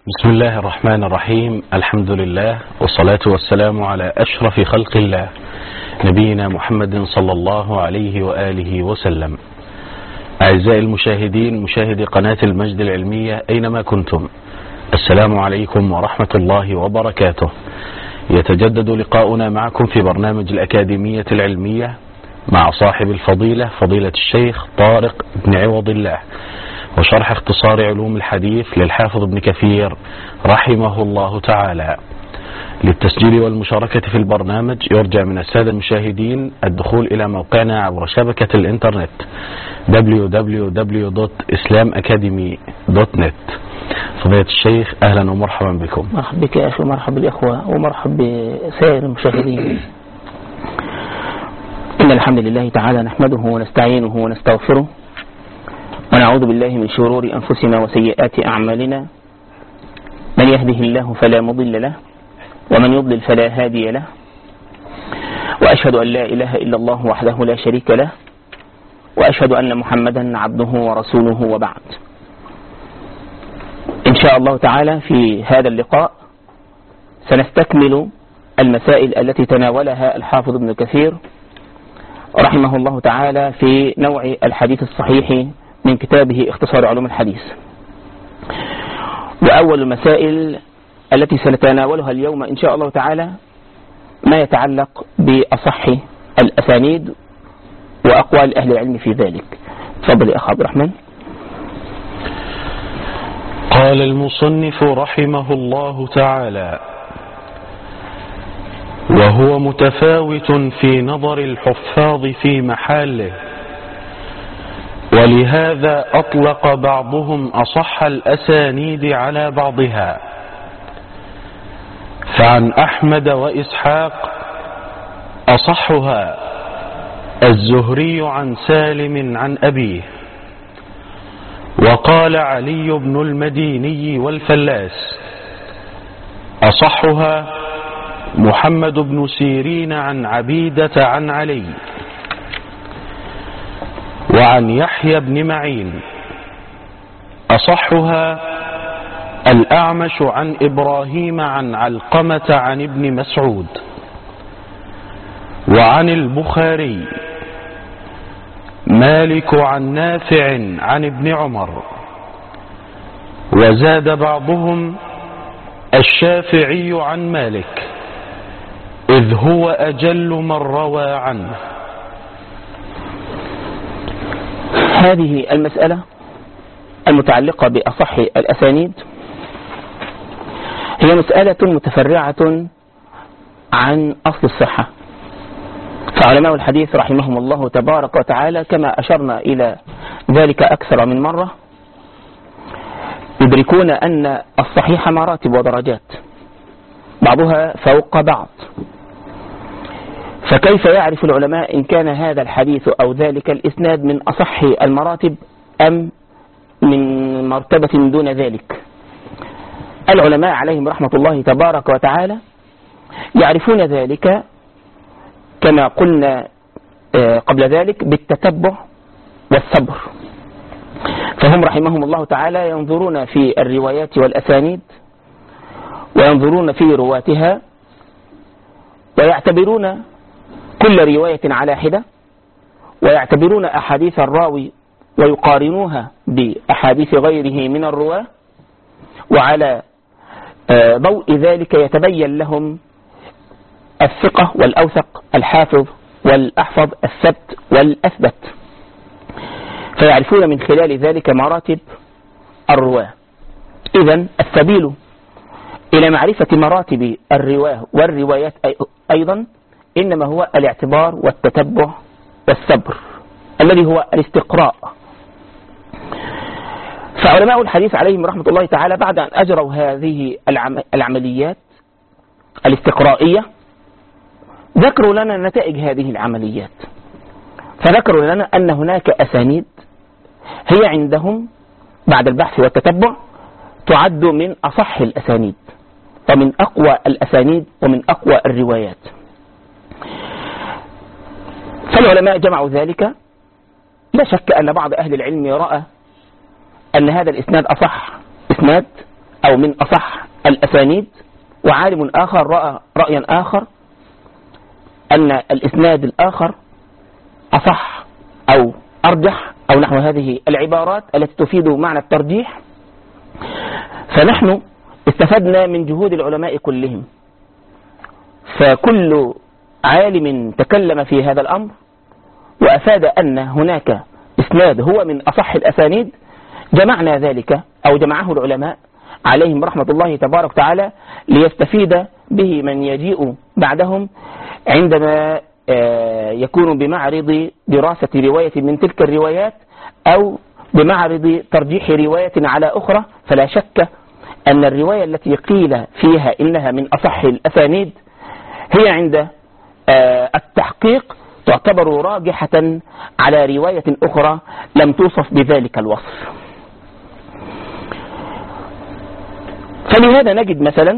بسم الله الرحمن الرحيم. الحمد لله والصلاة والسلام على أشرف خلق الله نبينا محمد صلى الله عليه وآله وسلم. أعزائي المشاهدين، مشاهدي قناة المجد العلمية أينما كنتم، السلام عليكم ورحمة الله وبركاته. يتجدد لقاؤنا معكم في برنامج الأكاديمية العلمية مع صاحب الفضيلة فضيلة الشيخ طارق بن عوض الله، وشرح اختصار علوم الحديث للحافظ ابن كثير رحمه الله تعالى. للتسجيل والمشاركة في البرنامج يرجى من السادة المشاهدين الدخول إلى موقعنا عبر شبكة الإنترنت www.islamacademy.net. فضيلة الشيخ أهلا ومرحبا بكم. مرحبا بك يا أخي، ومرحبا بالإخوة، ومرحبا بسائر المشاهدين. إن الحمد لله تعالى نحمده ونستعينه ونستغفره، ونعوذ بالله من شرور أنفسنا وسيئات أعمالنا. من يهده الله فلا مضل له، ومن يضلل فلا هادي له، وأشهد أن لا إله إلا الله وحده لا شريك له، وأشهد أن محمدا عبده ورسوله، وبعد. إن شاء الله تعالى في هذا اللقاء سنستكمل المسائل التي تناولها الحافظ ابن كثير رحمه الله تعالى في نوع الحديث الصحيح من كتابه اختصار علوم الحديث. وأول المسائل التي سنتناولها اليوم إن شاء الله تعالى ما يتعلق بأصح الأسانيد وأقوال أهل العلم في ذلك. تفضل يا أخ عبد الرحمن. قال المصنف رحمه الله تعالى: وهو متفاوت في نظر الحفاظ في محله، ولهذا أطلق بعضهم أصح الأسانيد على بعضها. فعن أحمد وإسحاق أصحها الزهري عن سالم عن أبيه. وقال علي بن المديني والفلاس أصحها محمد بن سيرين عن عبيدة عن علي. وعن يحيى بن معين أصحها الأعمش عن إبراهيم عن علقمة عن ابن مسعود. وعن البخاري مالك عن نافع عن ابن عمر. وزاد بعضهم الشافعي عن مالك، إذ هو أجل من روى عنه. هذه المسألة المتعلقة بأصح الأسانيد هي مسألة متفرعة عن أصل الصحة. فعلماء الحديث رحمهم الله تبارك وتعالى كما أشرنا إلى ذلك أكثر من مرة يدركون أن الصحيح مراتب ودرجات، بعضها فوق بعض. فكيف يعرف العلماء إن كان هذا الحديث أو ذلك الإسناد من أصح المراتب أم من مرتبة دون ذلك؟ العلماء عليهم رحمة الله تبارك وتعالى يعرفون ذلك كما قلنا قبل ذلك بالتتبع والصبر. فهم رحمهم الله تعالى ينظرون في الروايات والأسانيد، وينظرون في رواتها، ويعتبرون كل رواية على حدة، ويعتبرون أحاديث الراوي ويقارنوها بأحاديث غيره من الرواة، وعلى ضوء ذلك يتبين لهم الثقة والأوثق، الحافظ والأحفظ، الثبت والأثبت. فيعرفون من خلال ذلك مراتب الرواة. إذن السبيل إلى معرفة مراتب الرواه والروايات أيضا إنما هو الاعتبار والتتبع والصبر الذي هو الاستقراء. فعلماء الحديث عليهم رحمة الله تعالى بعد أن أجروا هذه العمليات الاستقرائية ذكروا لنا نتائج هذه العمليات. فذكروا لنا أن هناك أسانيد هي عندهم بعد البحث والتتبع تعد من أصح الأسانيد ومن أقوى الأسانيد ومن أقوى الروايات. فالعلماء جمعوا ذلك. لا شك أن بعض أهل العلم رأى أن هذا الإسناد أصح إسناد أو من أصح الأسانيد، وعالم آخر رأى رأيا آخر أن الإسناد الآخر أصح أو أرجح أو نحو هذه العبارات التي تفيد معنى الترجيح. فنحن استفدنا من جهود العلماء كلهم، فكل عالم تكلم في هذا الأمر وأفاد أن هناك إسناد هو من أصح الأسانيد، جمعنا ذلك أو جمعه العلماء عليهم رحمة الله تبارك وتعالى ليستفيد به من يجيء بعدهم عندما يكون بمعرض دراسة رواية من تلك الروايات أو بمعرض ترجيح رواية على أخرى. فلا شك أن الرواية التي قيل فيها إنها من أصح الأسانيد هي عند التحقيق تعتبر راجحة على رواية أخرى لم توصف بذلك الوصف. فلهذا نجد مثلا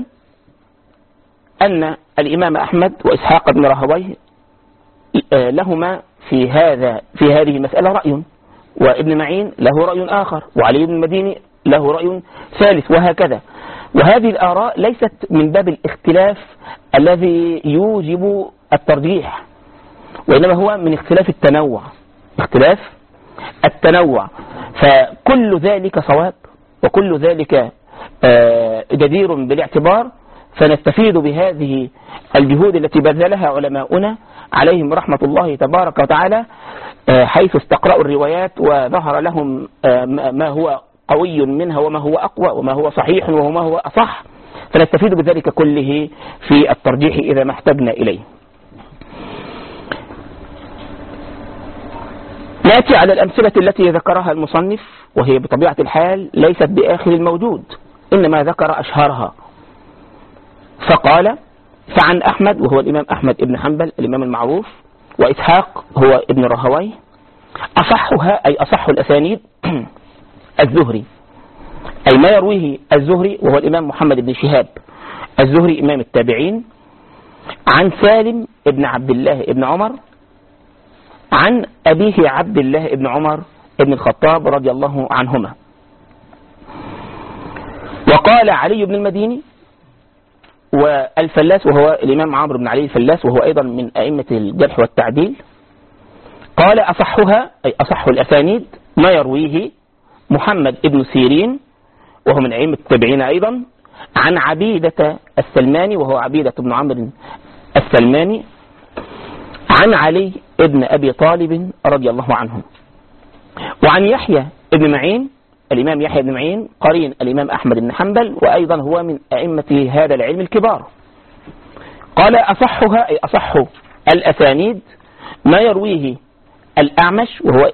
أن الإمام أحمد وإسحاق بن راهويه لهما في هذه المسألة رأي، وابن معين له رأي آخر، وعلي بن المديني له رأي ثالث، وهكذا. وهذه الآراء ليست من باب الاختلاف الذي يوجب الترجيح، وإنما هو من اختلاف التنوع. فكل ذلك صواب وكل ذلك جدير بالاعتبار، فنستفيد بهذه الجهود التي بذلها علماؤنا عليهم رحمة الله تبارك وتعالى، حيث استقرأوا الروايات وظهر لهم ما هو قوي منها وما هو أقوى وما هو صحيح وما هو أصح، فنستفيد بذلك كله في الترجيح إذا ما احتجنا إليه. نأتي على الأمثلة التي ذكرها المصنف، وهي بطبيعة الحال ليست بآخر الموجود، إنما ذكر أشهرها. فقال: فعن أحمد، وهو الإمام أحمد ابن حنبل الإمام المعروف، وإسحاق هو ابن راهويه، أصحها أي أصح الأسانيد الزهري، أي ما يرويه الزهري وهو الإمام محمد بن شهاب الزهري إمام التابعين، عن سالم ابن عبد الله ابن عمر، عن أبيه عبد الله ابن عمر ابن الخطاب رضي الله عنهما. وقال علي بن المديني والفلاس، وهو الإمام عمرو بن علي الفلاس، وهو أيضا من أئمة الجرح والتعديل، قال: أصحها أي أصح الأسانيد ما يرويه محمد ابن سيرين، وهو من أئمة التابعين أيضا، عن عبيدة السلماني، وهو عبيدة بن عمرو السلماني، عن علي ابن أبي طالب رضي الله عنه. وعن يحيى ابن معين، الإمام يحيى بن معين قرين الإمام أحمد بن حنبل، وأيضا هو من أئمة هذا العلم الكبار، قال: أصحها أي أصح الأسانيد ما يرويه الأعمش، وهو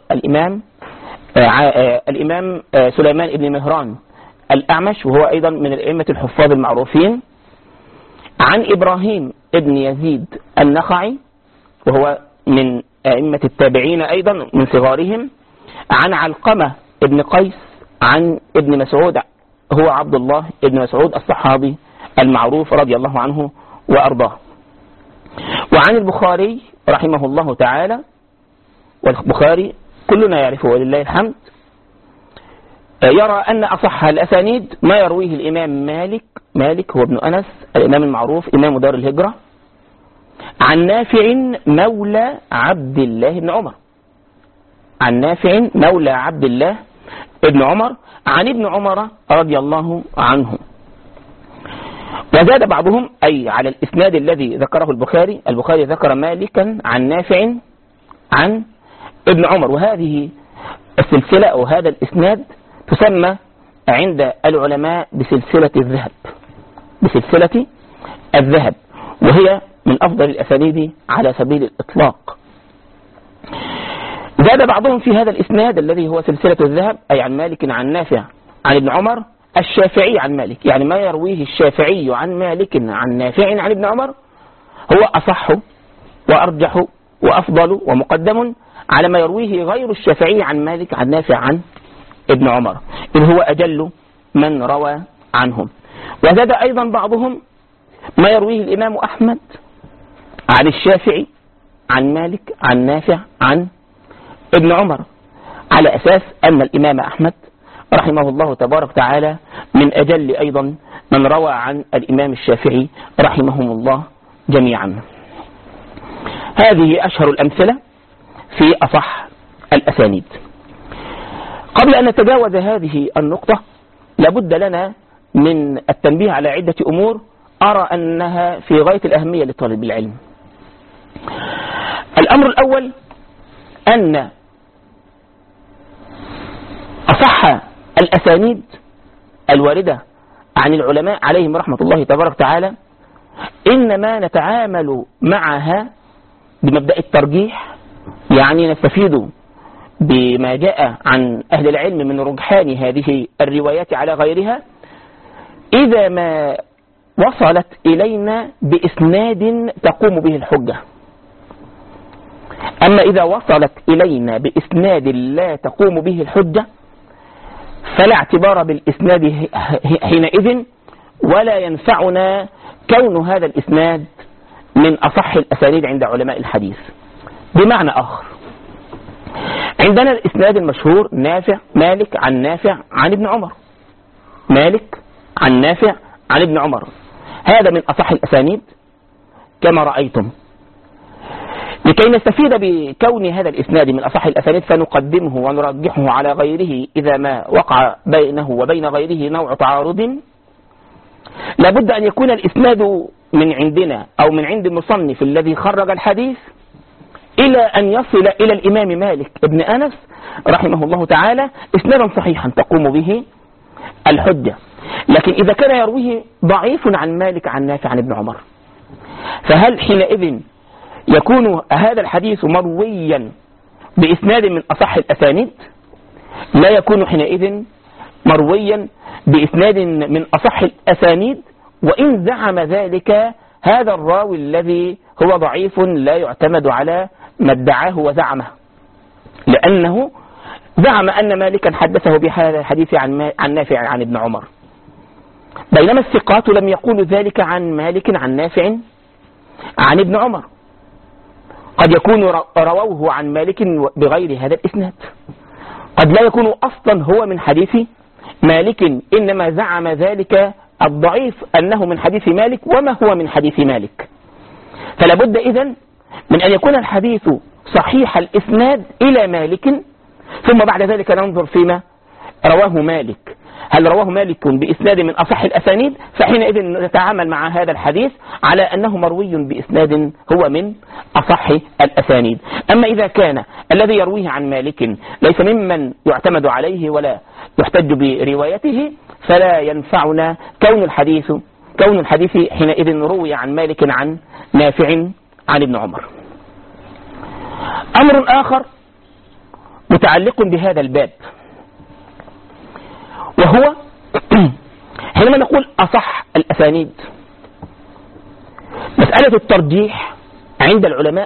الإمام سليمان بن مهران الأعمش، وهو أيضا من الأئمة الحفاظ المعروفين، عن إبراهيم ابن يزيد النخعي، وهو من أئمة التابعين أيضا من صغارهم، عن علقمة ابن قيس، عن ابن مسعود، هو عبد الله ابن مسعود الصحابي المعروف رضي الله عنه وأرضاه. وعن البخاري رحمه الله تعالى، والبخاري كلنا يعرفه ولله الحمد، يرى أن أصح الأسانيد ما يرويه الإمام مالك هو ابن أنس الإمام المعروف إمام دار الهجرة، عن نافع مولى عبد الله بن عمر، عن نافع مولى عبد الله ابن عمر، عن ابن عمر رضي الله عنه. وزاد بعضهم أي على الإسناد الذي ذكره البخاري ذكر مالكا عن نافع عن ابن عمر، وهذه السلسلة أو هذا الإسناد تسمى عند العلماء بسلسلة الذهب، وهي من أفضل الأسانيد على سبيل الإطلاق. زاد بعضهم في هذا الإسناد الذي هو سلسلة الذهب أي عن مالك عن نافع عن ابن عمر الشافعي عن مالك، يعني ما يرويه الشافعي عن مالك عن نافع عن ابن عمر هو أصح وأرجح وأفضل ومقدم على ما يرويه غير الشافعي عن مالك عن نافع عن ابن عمر، إذ هو أجل من روى عنهم. وزاد أيضا بعضهم ما يرويه الإمام أحمد عن الشافعي عن مالك عن نافع عن ابن عمر، على أساس أن الإمام أحمد رحمه الله تبارك وتعالى من أجل أيضا من روى عن الإمام الشافعي رحمهم الله جميعا. هذه أشهر الأمثلة في أصح الأسانيد. قبل أن نتجاوز هذه النقطة لابد لنا من التنبيه على عدة أمور أرى أنها في غاية الأهمية لطالب العلم. الأمر الأول أن أصح الأسانيد الواردة عن العلماء عليهم رحمة الله تبارك وتعالى إنما نتعامل معها بمبدأ الترجيح، يعني نستفيد بما جاء عن أهل العلم من رجحان هذه الروايات على غيرها إذا ما وصلت إلينا بإسناد تقوم به الحجة. أما إذا وصلت إلينا بإسناد لا تقوم به الحجة فلا اعتبار بالإسناد حينئذ، ولا ينفعنا كون هذا الإسناد من أصح الأسانيد عند علماء الحديث. بمعنى آخر، عندنا الإسناد المشهور نافع مالك عن نافع عن ابن عمر، مالك عن نافع عن ابن عمر، هذا من أصح الأسانيد كما رأيتم. لكي نستفيد بكون هذا الإسناد من أصح الأسانيد فنقدمه ونرجحه على غيره إذا ما وقع بينه وبين غيره نوع تعارض، لابد أن يكون الإسناد من عندنا أو من عند المصنف الذي خرج الحديث إلى أن يصل إلى الإمام مالك ابن أنس رحمه الله تعالى إسنادا صحيحا تقوم به الحجة. لكن إذا كان يرويه ضعيف عن مالك عن نافع عن ابن عمر، فهل حينئذ يكون هذا الحديث مرويا بإسناد من أصح الأسانيد؟ لا يكون حينئذ مرويا بإسناد من أصح الأسانيد، وإن زعم ذلك هذا الراوي الذي هو ضعيف لا يعتمد على ما ادعاه وزعمه، لأنه زعم أن مالكا حدثه بهذا الحديث عن نافع عن ابن عمر، بينما الثقات لم يقولوا ذلك عن مالك عن نافع عن ابن عمر. قد يكون رووه عن مالك بغير هذا الإسناد، قد لا يكون أصلا هو من حديث مالك، إنما زعم ذلك الضعيف أنه من حديث مالك وما هو من حديث مالك. فلا بد إذن من أن يكون الحديث صحيح الإسناد إلى مالك، ثم بعد ذلك ننظر فيما رواه مالك، هل رواه مالك بإسناد من أصح الأسانيد، فحينئذ نتعامل مع هذا الحديث على أنه مروي بإسناد هو من أصح الأسانيد. أما إذا كان الذي يرويه عن مالك ليس ممن يعتمد عليه ولا يحتج بروايته فلا ينفعنا كون الحديث حينئذ روي عن مالك عن نافع عن ابن عمر. أمر آخر متعلق بهذا الباب، وهو حينما نقول أصح الأسانيد، مسألة الترجيح عند العلماء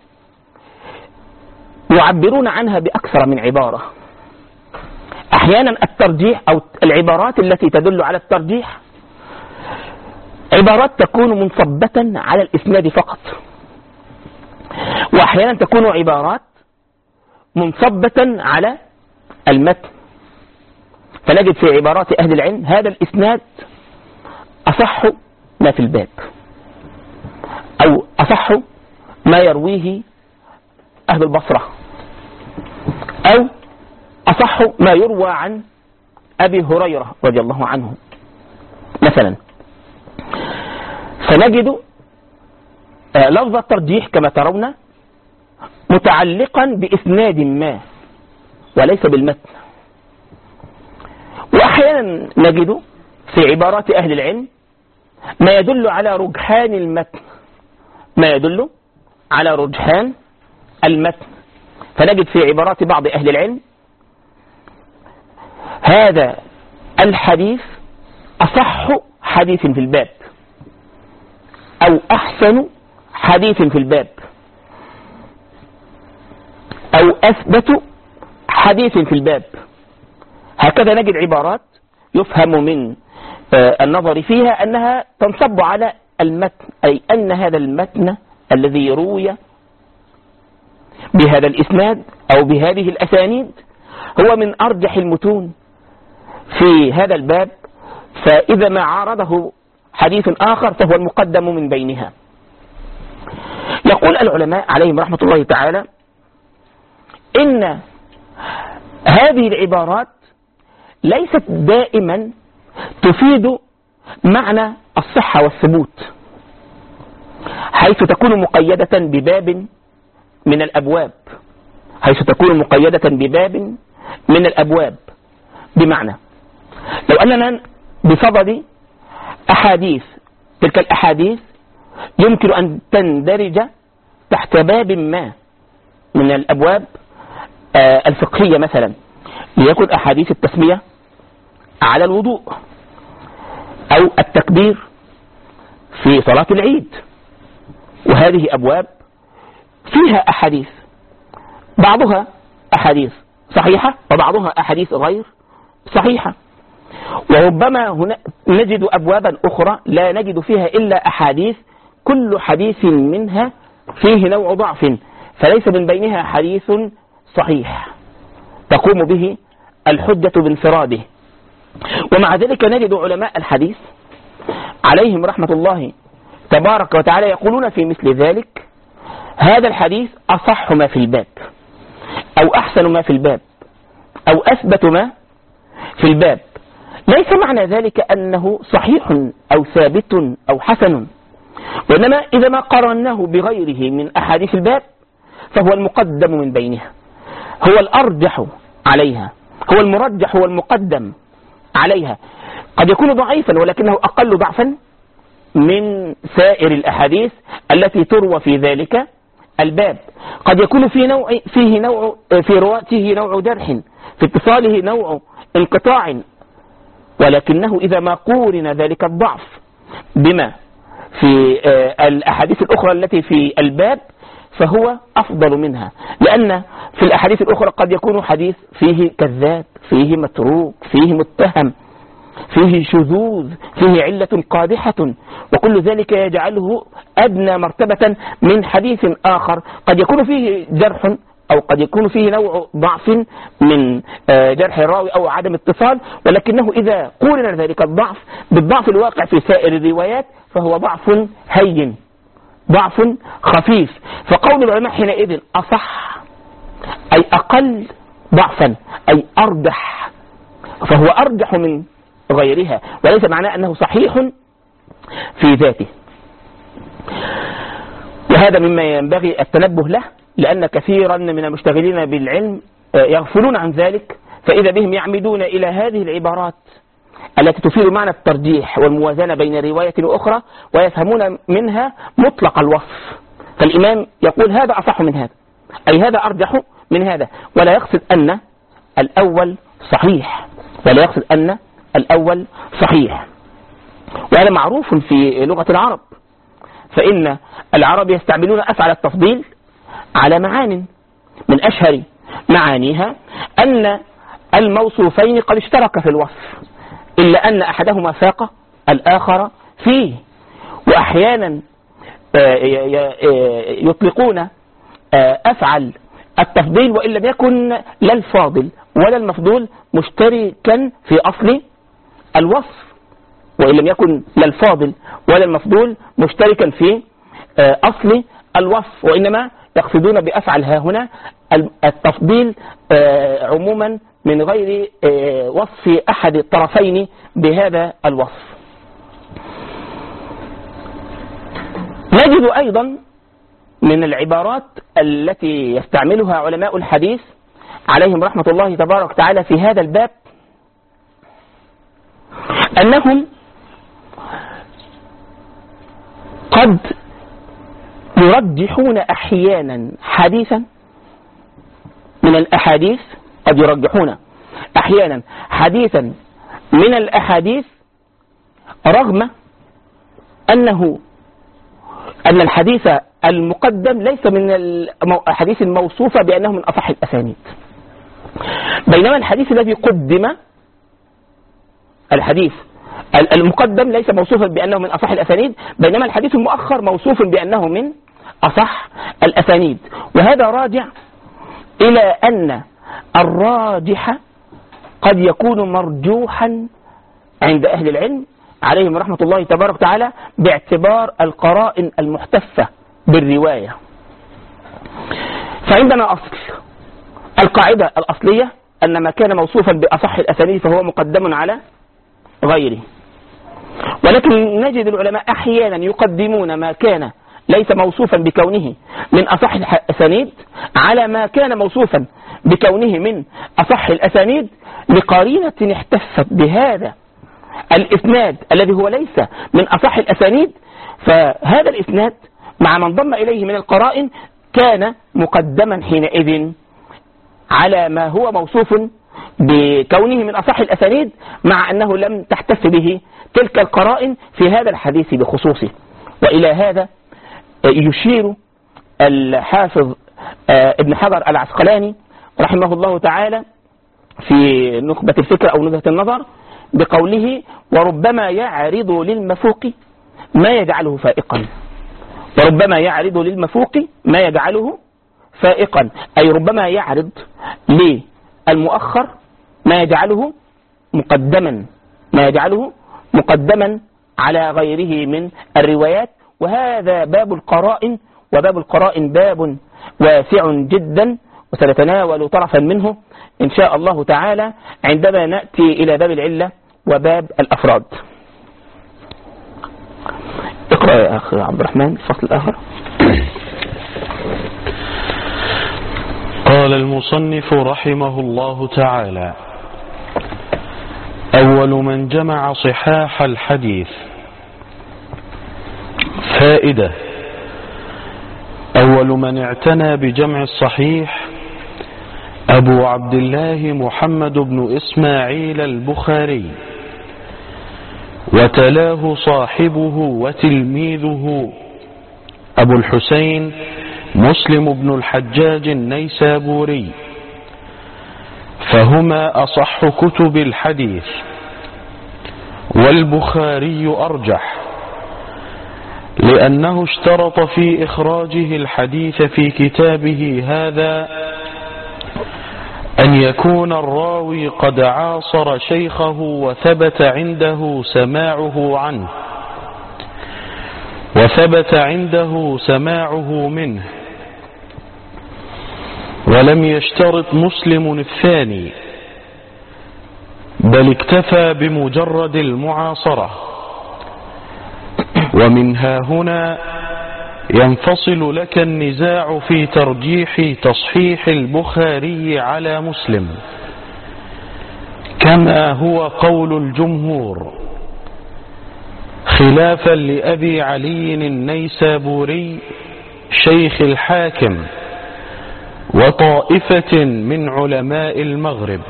يعبرون عنها بأكثر من عبارة. أحيانا الترجيح أو العبارات التي تدل على الترجيح عبارات تكون منصبة على الإسناد فقط، وأحيانا تكون عبارات منصبة على المتن، فنجد في عبارات أهل العلم هذا الإسناد أصح ما في الباب، أو أصح ما يرويه أهل البصرة، أو أصح ما يروى عن أبي هريرة رضي الله عنه مثلا. فنجد لفظ الترجيح كما ترون متعلقا بإسناد ما وليس بالمتن. وأحيانا نجد في عبارات أهل العلم ما يدل على رجحان المتن، فنجد في عبارات بعض أهل العلم هذا الحديث أصح حديث في الباب، أو أحسن حديث في الباب، أو أثبت حديث في الباب. هكذا نجد عبارات يفهم من النظر فيها أنها تنصب على المتن، أي أن هذا المتن الذي روي بهذا الإسناد أو بهذه الأسانيد هو من أرجح المتون في هذا الباب، فإذا ما عارضه حديث آخر فهو المقدم من بينها. يقول العلماء عليهم رحمة الله تعالى إن هذه العبارات ليست دائما تفيد معنى الصحة والثبوت، حيث تكون مقيدة بباب من الأبواب، بمعنى لو أننا بصدد أحاديث، تلك الأحاديث يمكن أن تندرج تحت باب ما من الأبواب الفقهية، مثلا ليكن أحاديث التسمية على الوضوء، أو التكبير في صلاة العيد، وهذه أبواب فيها أحاديث، بعضها أحاديث صحيحة وبعضها أحاديث غير صحيحة. وربما هنا نجد أبوابا أخرى لا نجد فيها إلا أحاديث كل حديث منها فيه نوع ضعف، فليس من بينها حديث صحيح تقوم به الحجة بانفراده. ومع ذلك نجد علماء الحديث عليهم رحمة الله تبارك وتعالى يقولون في مثل ذلك: هذا الحديث أصح ما في الباب، أو أحسن ما في الباب، أو أثبت ما في الباب. ليس معنى ذلك أنه صحيح أو ثابت أو حسن، وإنما إذا ما قارناه بغيره من أحاديث الباب فهو المقدم من بينها، هو الأرجح عليها، هو المرجح، هو المقدم عليها. قد يكون ضعيفا ولكنه أقل ضعفا من سائر الأحاديث التي تروى في ذلك الباب. قد يكون في رواته نوع جرح، في اتصاله نوع انقطاع، ولكنه إذا ما قورن ذلك الضعف بما في الأحاديث الأخرى التي في الباب فهو أفضل منها، لأن في الأحاديث الأخرى قد يكون حديث فيه كذاب، فيه متروك، فيه متهم، فيه شذوذ، فيه علة قادحة، وكل ذلك يجعله أدنى مرتبة من حديث آخر قد يكون فيه جرح، أو قد يكون فيه نوع ضعف من جرح الراوي أو عدم اتصال، ولكنه إذا قورن ذلك الضعف بالضعف الواقع في سائر الروايات فهو ضعف هين، ضعف خفيف. فقول العلماء حينئذ أصح أي أقل ضعفا، أي أرجح، فهو أرجح من غيرها، وليس معناه أنه صحيح في ذاته. وهذا مما ينبغي التنبه له، لأن كثيرا من المشتغلين بالعلم يغفلون عن ذلك، فإذا بهم يعمدون إلى هذه العبارات التي تفيد معنى الترجيح والموازنة بين رواية وأخرى، ويفهمون منها مطلق الوصف. فالإمام يقول هذا أصح من هذا، أي هذا أرجح من هذا، ولا يقصد أن الأول صحيح، وهذا معروف في لغة العرب، فإن العرب يستعملون أفعل التفضيل على معان، من أشهر معانيها أن الموصوفين قد اشترك في الوصف، إلا أن أحدهما فاق الآخر فيه. وأحيانا يطلقون أفعل التفضيل وإن لم يكن لا الفاضل ولا المفضول مشتركا في أصل الوصف، وإن لم يكن لا الفاضل ولا المفضول مشتركا في أصل الوصف، وإنما يقصدون بأفعل ها هنا التفضيل عموما من غير وصف أحد الطرفين بهذا الوصف. نجد أيضا من العبارات التي يستعملها علماء الحديث عليهم رحمة الله تبارك وتعالى في هذا الباب أنهم قد يرجحون أحيانا حديثا من الأحاديث، قد يرجحون أحيانا حديثا من الأحاديث رغم أن الحديث المقدم ليس من الحديث الموصوفة بأنه من أصح الأسانيد، بينما الحديث الذي قدم، الحديث المقدم ليس موصوفا بأنه من أصح الأسانيد، بينما الحديث المؤخر موصوف بأنه من أصح الأسانيد. وهذا راجع إلى أن الراجح قد يكون مرجوحا عند أهل العلم عليهم رحمة الله تبارك وتعالى باعتبار القرائن المحتفة بالرواية. فعندنا أصل، القاعدة الأصلية أن ما كان موصوفا بأصح الأسانيد فهو مقدم على غيره، ولكن نجد العلماء أحيانا يقدمون ما كان ليس موصوفا بكونه من أصح الأسانيد على ما كان موصوفا بكونه من أصح الأسانيد لقرينة احتفت بهذا الإسناد الذي هو ليس من أصح الأسانيد، فهذا الإسناد مع من ضم إليه من القرائن كان مقدما حينئذ على ما هو موصوف بكونه من أصح الأسانيد، مع أنه لم تحتف به تلك القرائن في هذا الحديث بخصوصه. وإلى هذا يشير الحافظ ابن حجر العسقلاني رحمه الله تعالى في نخبة الفكر أو نزهة النظر بقوله: وربما يعرض للمفوق ما يجعله فائقا. وربما يعرض للمفوق ما يجعله فائقا، أي ربما يعرض للمؤخر ما يجعله مقدما على غيره من الروايات. وهذا باب القرائن، وباب القرائن باب واسع جدا، وسنتناول طرفا منه إن شاء الله تعالى عندما نأتي إلى باب العلة وباب الأفراد. اقرأ يا أخي عبد الرحمن الفصل الآخر. قال المصنف رحمه الله تعالى: أول من جمع صحاح الحديث. فائدة: أول من اعتنى بجمع الصحيح أبو عبد الله محمد بن إسماعيل البخاري، وتلاه صاحبه وتلميذه أبو الحسين مسلم بن الحجاج النيسابوري، فهما أصح كتب الحديث، والبخاري أرجح لأنه اشترط في إخراجه الحديث في كتابه هذا أن يكون الراوي قد عاصر شيخه وثبت عنده سماعه منه، ولم يشترط مسلم الثاني، بل اكتفى بمجرد المعاصرة. ومنها هنا ينفصل لك النزاع في ترجيح تصحيح البخاري على مسلم، كما هو قول الجمهور، خلافا لأبي علي النيسابوري شيخ الحاكم وطائفة من علماء المغرب.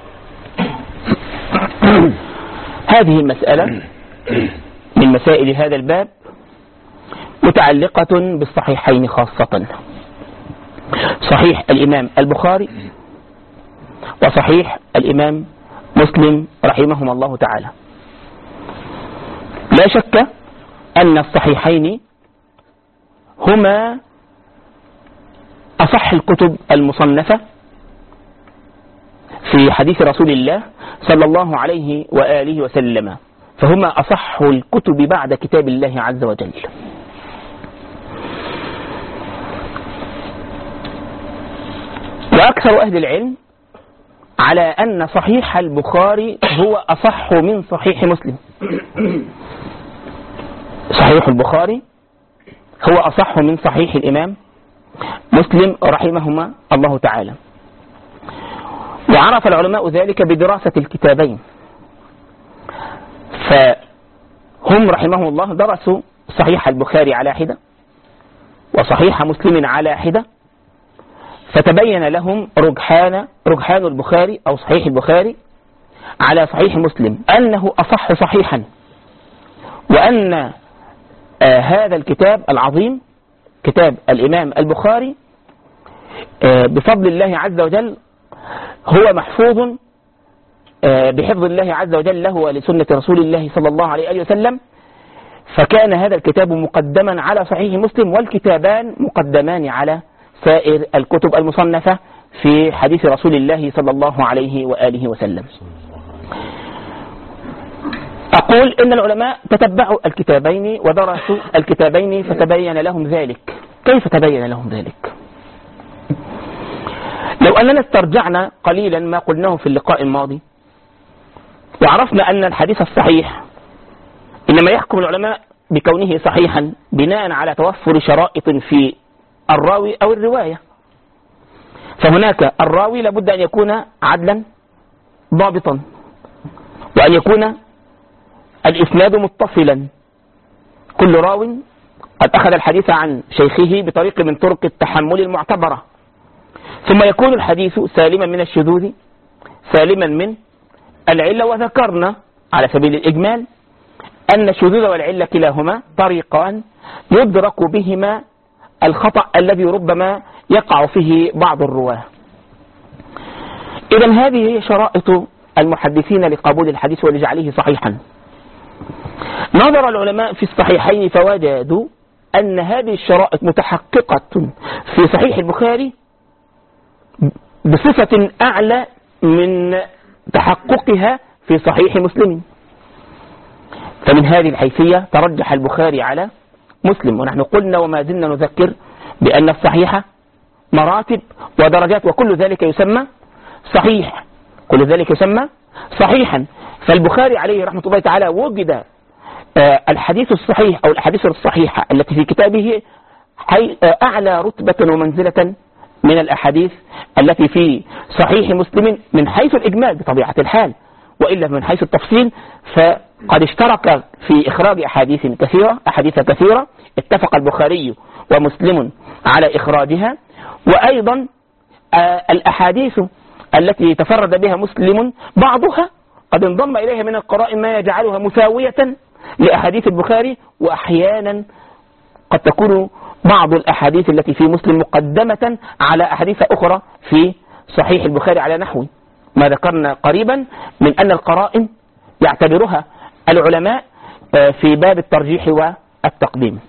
هذه المسألة من مسائل هذا الباب متعلقة بالصحيحين خاصة، صحيح الإمام البخاري وصحيح الإمام مسلم رحمهما الله تعالى. لا شك أن الصحيحين هما أصح الكتب المصنفة في حديث رسول الله صلى الله عليه وآله وسلم، فهما أصح الكتب بعد كتاب الله عز وجل. وأكثر أهل العلم على أن صحيح البخاري هو أصح من صحيح مسلم. صحيح البخاري هو أصح من صحيح الإمام مسلم رحمهما الله تعالى. وعرف العلماء ذلك بدراسة الكتابين، فهم رحمهم الله درسوا صحيح البخاري على حدة وصحيح مسلم على حدة، فتبين لهم رجحان البخاري أو صحيح البخاري على صحيح مسلم أنه أصح صحيحا، وأن هذا الكتاب العظيم كتاب الإمام البخاري بفضل الله عز وجل هو محفوظ بحفظ الله عز وجل له ولسنة رسول الله صلى الله عليه وسلم، فكان هذا الكتاب مقدما على صحيح مسلم، والكتابان مقدمان على سائر الكتب المصنفة في حديث رسول الله صلى الله عليه وآله وسلم. أقول إن العلماء تتبعوا الكتابين ودرسوا الكتابين فتبين لهم ذلك. كيف تبين لهم ذلك؟ لو أننا استرجعنا قليلا ما قلناه في اللقاء الماضي وعرفنا أن الحديث الصحيح إنما يحكم العلماء بكونه صحيحا بناء على توفر شرائط في الراوي أو الرواية، فهناك الراوي لابد أن يكون عدلا ضابطا، وأن يكون الإسناد متصلا، كل راو قد أخذ الحديث عن شيخه بطريق من طرق التحمل المعتبرة، ثم يكون الحديث سالما من الشذوذ سالما من العلة. وذكرنا على سبيل الإجمال أن الشذوذ والعلة كلاهما طريقان يدرك بهما الخطأ الذي ربما يقع فيه بعض الرواه. إذن هذه هي شرائط المحدثين لقبول الحديث ولجعله صحيحا. نظر العلماء في الصحيحين فوجدوا أن هذه الشرائط متحققة في صحيح البخاري بصفة أعلى من تحققها في صحيح مسلم، فمن هذه الحيثية ترجح البخاري على مسلم. ونحن قلنا وما زلنا نذكر بأن الصحيح مراتب ودرجات، وكل ذلك يسمى صحيح، كل ذلك يسمى صحيحا. فالبخاري عليه رحمة الله تعالى وجد الحديث الصحيح أو الأحاديث الصحيحة التي في كتابه أعلى رتبة ومنزلة من الأحاديث التي في صحيح مسلم من حيث الإجمال بطبيعة الحال، وإلا من حيث التفصيل فقد اشترك في إخراج أحاديث كثيرة اتفق البخاري ومسلم على إخراجها. وأيضا الأحاديث التي تفرد بها مسلم بعضها قد انضم إليها من القرائن ما يجعلها مساوية لأحاديث البخاري، وأحيانا قد تكون بعض الأحاديث التي في مسلم مقدمة على أحاديث أخرى في صحيح البخاري على نحو ما ذكرنا قريبا من أن القرائن يعتبرها العلماء في باب الترجيح والتقديم.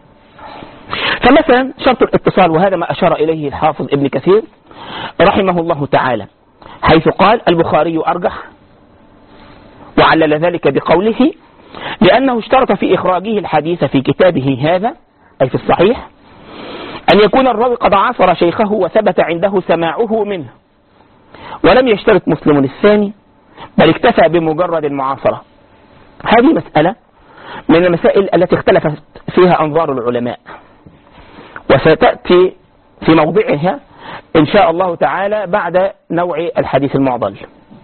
فمثلا شرط الاتصال، وهذا ما أشار إليه الحافظ ابن كثير رحمه الله تعالى، حيث قال البخاري أرجح، وعلل ذلك بقوله لأنه اشترط في إخراجه الحديث في كتابه هذا أي في الصحيح أن يكون الراوي قد عاصر شيخه وثبت عنده سماعه منه، ولم يشترط مسلم الثاني بل اكتفى بمجرد المعاصرة. هذه مسألة من المسائل التي اختلفت فيها أنظار العلماء، وستأتي في موضعها إن شاء الله تعالى بعد نوع الحديث المعضل.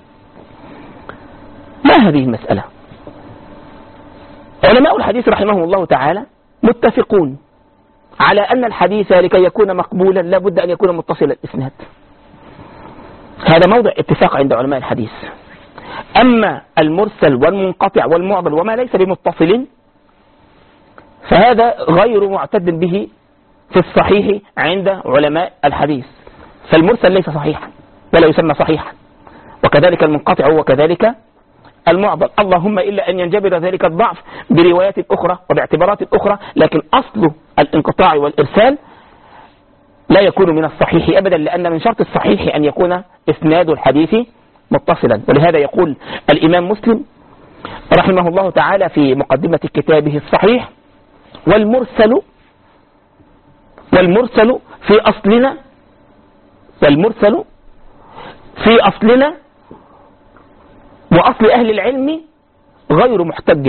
ما هذه المسألة؟ علماء الحديث رحمهم الله تعالى متفقون على أن الحديث لكي يكون مقبولا لابد أن يكون متصل الإسناد، هذا موضع اتفاق عند علماء الحديث. أما المرسل والمنقطع والمعضل وما ليس بمتصل فهذا غير معتد به في الصحيح عند علماء الحديث، فالمرسل ليس صحيحا ولا يسمى صحيحا، وكذلك المنقطع وكذلك المعضل، اللهم إلا أن ينجبر ذلك الضعف بروايات أخرى وباعتبارات أخرى، لكن أصل الانقطاع والإرسال لا يكون من الصحيح أبدا، لأن من شرط الصحيح أن يكون إسناد الحديث متصلا. ولهذا يقول الإمام مسلم رحمه الله تعالى في مقدمة كتابه الصحيح والمرسل في أصلنا، والمرسل في أصلنا وأصل أهل العلم غير محتج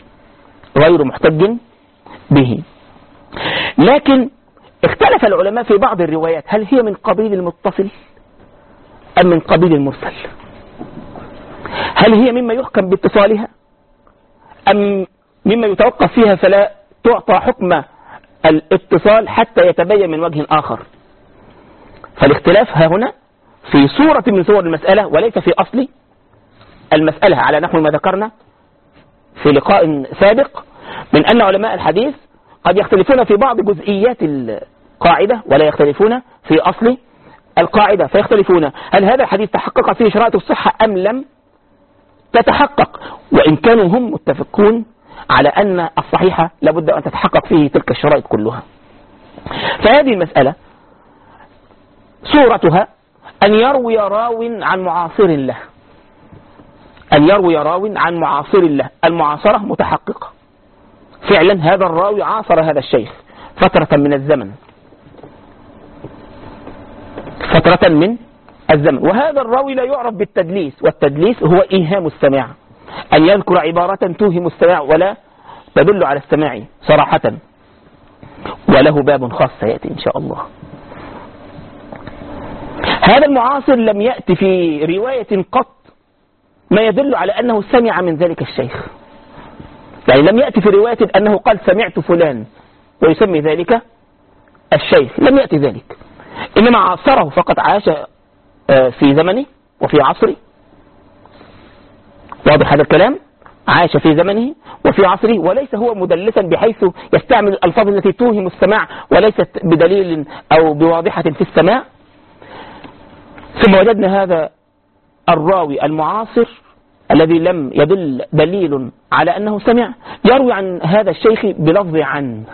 به. لكن اختلف العلماء في بعض الروايات هل هي من قبيل المتصل أم من قبيل المرسل، هل هي مما يحكم باتصالها أم مما يتوقف فيها فلا تعطى حكم الاتصال حتى يتبين من وجه آخر. فالاختلاف ها هنا في صورة من صور المسألة وليس في أصل المسألة، على نحو ما ذكرنا في لقاء سابق من أن علماء الحديث قد يختلفون في بعض جزئيات القاعدة ولا يختلفون في أصل القاعدة، فيختلفون هل هذا الحديث تحقق فيه شرائط الصحة أم لم تتحقق، وإن كانوا هم متفقون على أن الصحيحة لابد أن تتحقق فيه تلك الشرائط كلها. فهذه المسألة صورتها أن يروي راو عن معاصر له، أن يروي راو عن معاصر له، المعاصرة متحققة، فعلا هذا الراوي عاصر هذا الشيخ فترة من الزمن، فترة من الزمن، وهذا الراوي لا يعرف بالتدليس، والتدليس هو إيهام السماع، أن يذكر عبارة توهم السماع ولا تدل على السماع صراحة، وله باب خاص سيأتي إن شاء الله. هذا المعاصر لم يأتي في رواية قط ما يدل على أنه سمع من ذلك الشيخ، يعني لم يأتي في رواية أنه قال سمعت فلان ويسمي ذلك الشيخ، لم يأتي ذلك، إنما عاصره فقط، عاش في زمنه وفي عصره، واضح هذا الكلام، عاش في زمنه وفي عصره، وليس هو مدلسا بحيث يستعمل الألفاظ التي توهم السماع وليست بدليل أو بواضحة في السماع. ثم وجدنا هذا الراوي المعاصر الذي لم يدل دليل على أنه سمع يروي عن هذا الشيخ بلفظ عن،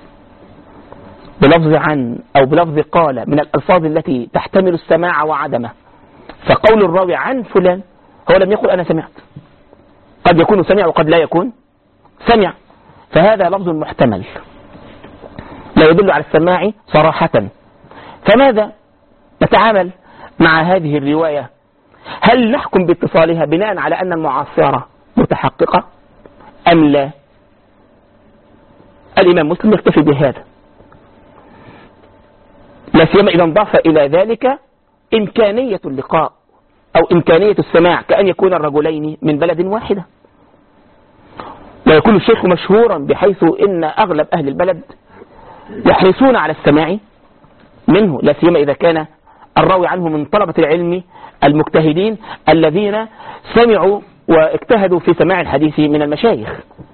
بلفظ عن أو بلفظ قال، من الألفاظ التي تحتمل السماع وعدمه. فقول الراوي عن فلان هو لم يقل أنا سمعت، قد يكون سمع وقد لا يكون سمع، فهذا لفظ محتمل لا يدل على السماع صراحة. فماذا نتعامل مع هذه الرواية؟ هل نحكم باتصالها بناء على أن المعاصرة متحققة أم لا؟ الإمام مسلم يكتفي بهذا، لا سيما إذا انضاف إلى ذلك إمكانية اللقاء أو إمكانية السماع، كأن يكون الرجلين من بلد واحدة، ويكون الشيخ مشهورا بحيث إن أغلب أهل البلد يحرصون على السماع منه، لا سيما إذا كان الراوي عنه من طلبة العلم المجتهدين الذين سمعوا واجتهدوا في سماع الحديث من المشايخ.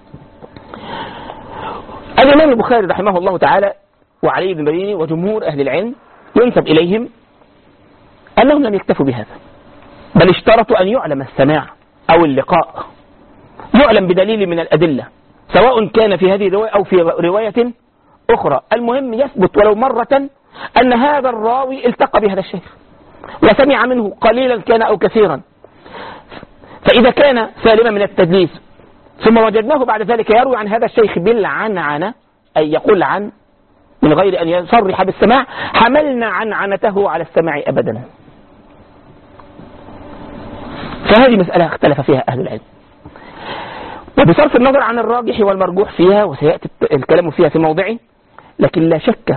الإمام البخاري رحمه الله تعالى وعلي بن المديني وجمهور أهل العلم ينسب إليهم أنهم لم يكتفوا بهذا، بل اشترطوا أن يعلم السماع أو اللقاء، يعلم بدليل من الأدلة، سواء كان في هذه الرواية أو في رواية أخرى، المهم يثبت ولو مرة أن هذا الراوي التقى بهذا الشيخ وسمع منه قليلا كان أو كثيرا. فإذا كان سالما من التدليس ثم وجدناه بعد ذلك يروي عن هذا الشيخ بالعنعنة، أي يقول عن من غير أن يصرح بالسماع، حملنا عنعنته على السماع أبدا. فهذه مسألة اختلف فيها أهل العلم، وبصرف النظر عن الراجح والمرجوح فيها وسيأتي الكلام فيها في موضعه، لكن لا شك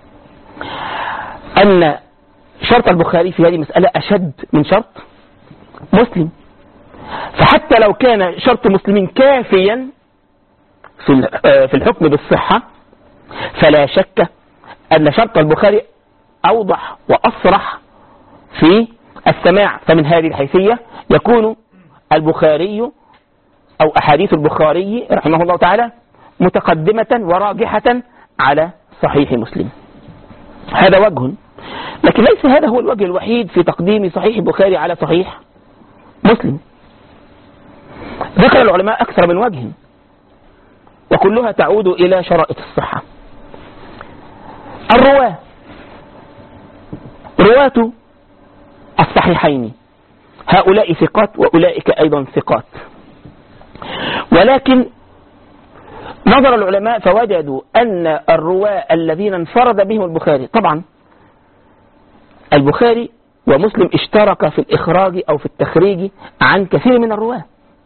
أن شرط البخاري في هذه المسألة أشد من شرط مسلم. فحتى لو كان شرط مسلم كافيا في الحكم بالصحة، فلا شك أن شرط البخاري أوضح وأصرح في السماع. فمن هذه الحيثية يكون البخاري أو أحاديث البخاري رحمه الله تعالى متقدمة وراجحة على صحيح مسلم. هذا وجه، لكن ليس هذا هو الوجه الوحيد في تقديم صحيح البخاري على صحيح مسلم. ذكر العلماء أكثر من وجه، وكلها تعود إلى شرائط الصحة. رواة الصحيحين هؤلاء ثقات وأولئك أيضا ثقات، ولكن نظر العلماء فوجدوا أن الرواة الذين انفرد بهم البخاري، طبعا البخاري ومسلم اشترك في الإخراج أو في التخريج عن كثير من الرواة،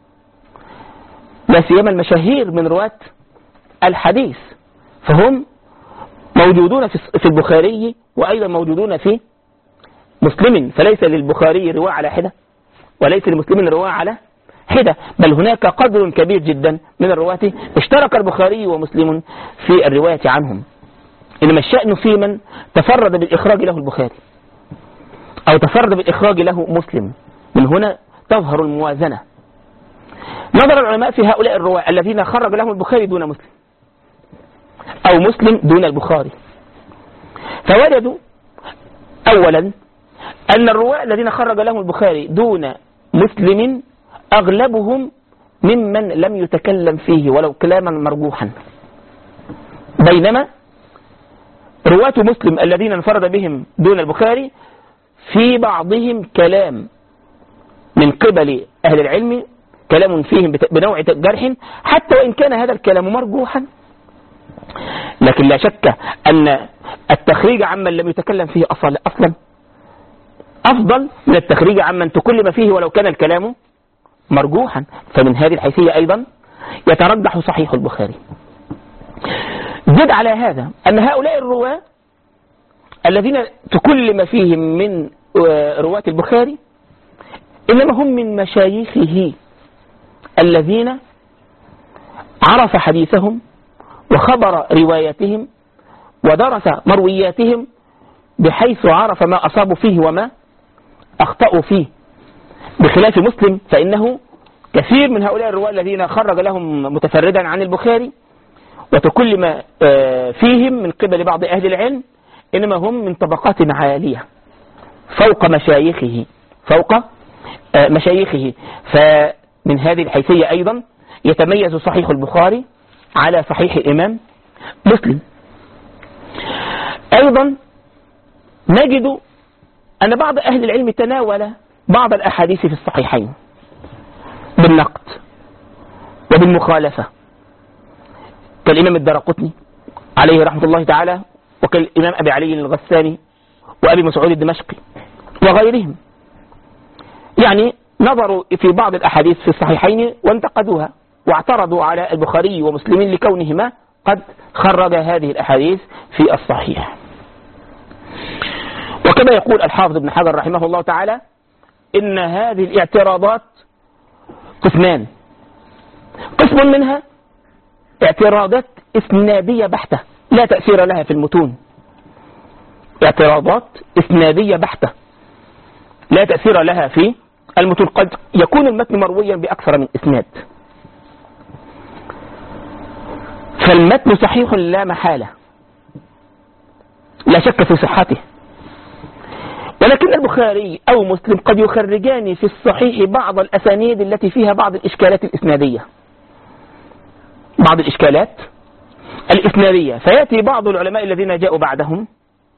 لا سيما المشاهير من رواة الحديث، فهم موجودون في البخاري وأيضا موجودون في مسلم، فليس للبخاري رواة على حدة وليس لمسلم رواة على حدة، بل هناك قدر كبير جدا من الرواة اشترك البخاري ومسلم في الرواية عنهم، إنما الشأن في من تفرد بالإخراج له البخاري أو تفرد بالإخراج له مسلم، من هنا تظهر الموازنة. نظر العلماء في هؤلاء الرواة الذين خرج لهم البخاري دون مسلم أو مسلم دون البخاري، فوجدوا أولا أن الرواة الذين خرج لهم البخاري دون مسلم أغلبهم ممن لم يتكلم فيه ولو كلاما مرجوحا، بينما رواة مسلم الذين انفرد بهم دون البخاري في بعضهم كلام من قبل أهل العلم، كلام فيهم بنوع جرح، حتى وإن كان هذا الكلام مرجوحا، لكن لا شك أن التخريج عمن لم يتكلم فيه أصلا أفضل من التخريج عمن تكلم فيه ولو كان الكلام مرجوحا. فمن هذه الحيثية أيضا يترجح صحيح البخاري. زد على هذا أن هؤلاء الرواة الذين تكلم فيهم من رواة البخاري إنما هم من مشايخه الذين عرف حديثهم وخبر رواياتهم ودرس مروياتهم، بحيث عرف ما أصابوا فيه وما أخطأوا فيه، بخلاف مسلم فإنه كثير من هؤلاء الرواة الذين خرج لهم متفردا عن البخاري وتكلم فيهم من قبل بعض أهل العلم إنما هم من طبقات عالية فوق مشايخه. فمن هذه الحيثية أيضا يتميز صحيح البخاري على صحيح الإمام مسلم. أيضا نجد أن بعض أهل العلم تناول بعض الأحاديث في الصحيحين بالنقد وبالمخالفة، كالإمام الدارقطني عليه رحمة الله تعالى، وكالإمام أبي علي الغساني وأبي مسعود الدمشقي وغيرهم. يعني نظروا في بعض الأحاديث في الصحيحين وانتقدوها واعترضوا على البخاري ومسلم لكونهما قد خرج هذه الأحاديث في الصحيح. وكما يقول الحافظ ابن حجر رحمه الله تعالى إن هذه الاعتراضات قسمان: قسم منها اعتراضات إسنادية بحتة لا تأثير لها في المتون، اعتراضات إسنادية بحتة لا تأثير لها في المتون، قد يكون المتن مرويا بأكثر من إسناد، فالمتن صحيح لا محالة لا شك في صحته، ولكن البخاري أو مسلم قد يخرجان في الصحيح بعض الأسانيد التي فيها بعض الإشكالات الإسنادية، فيأتي بعض العلماء الذين جاءوا بعدهم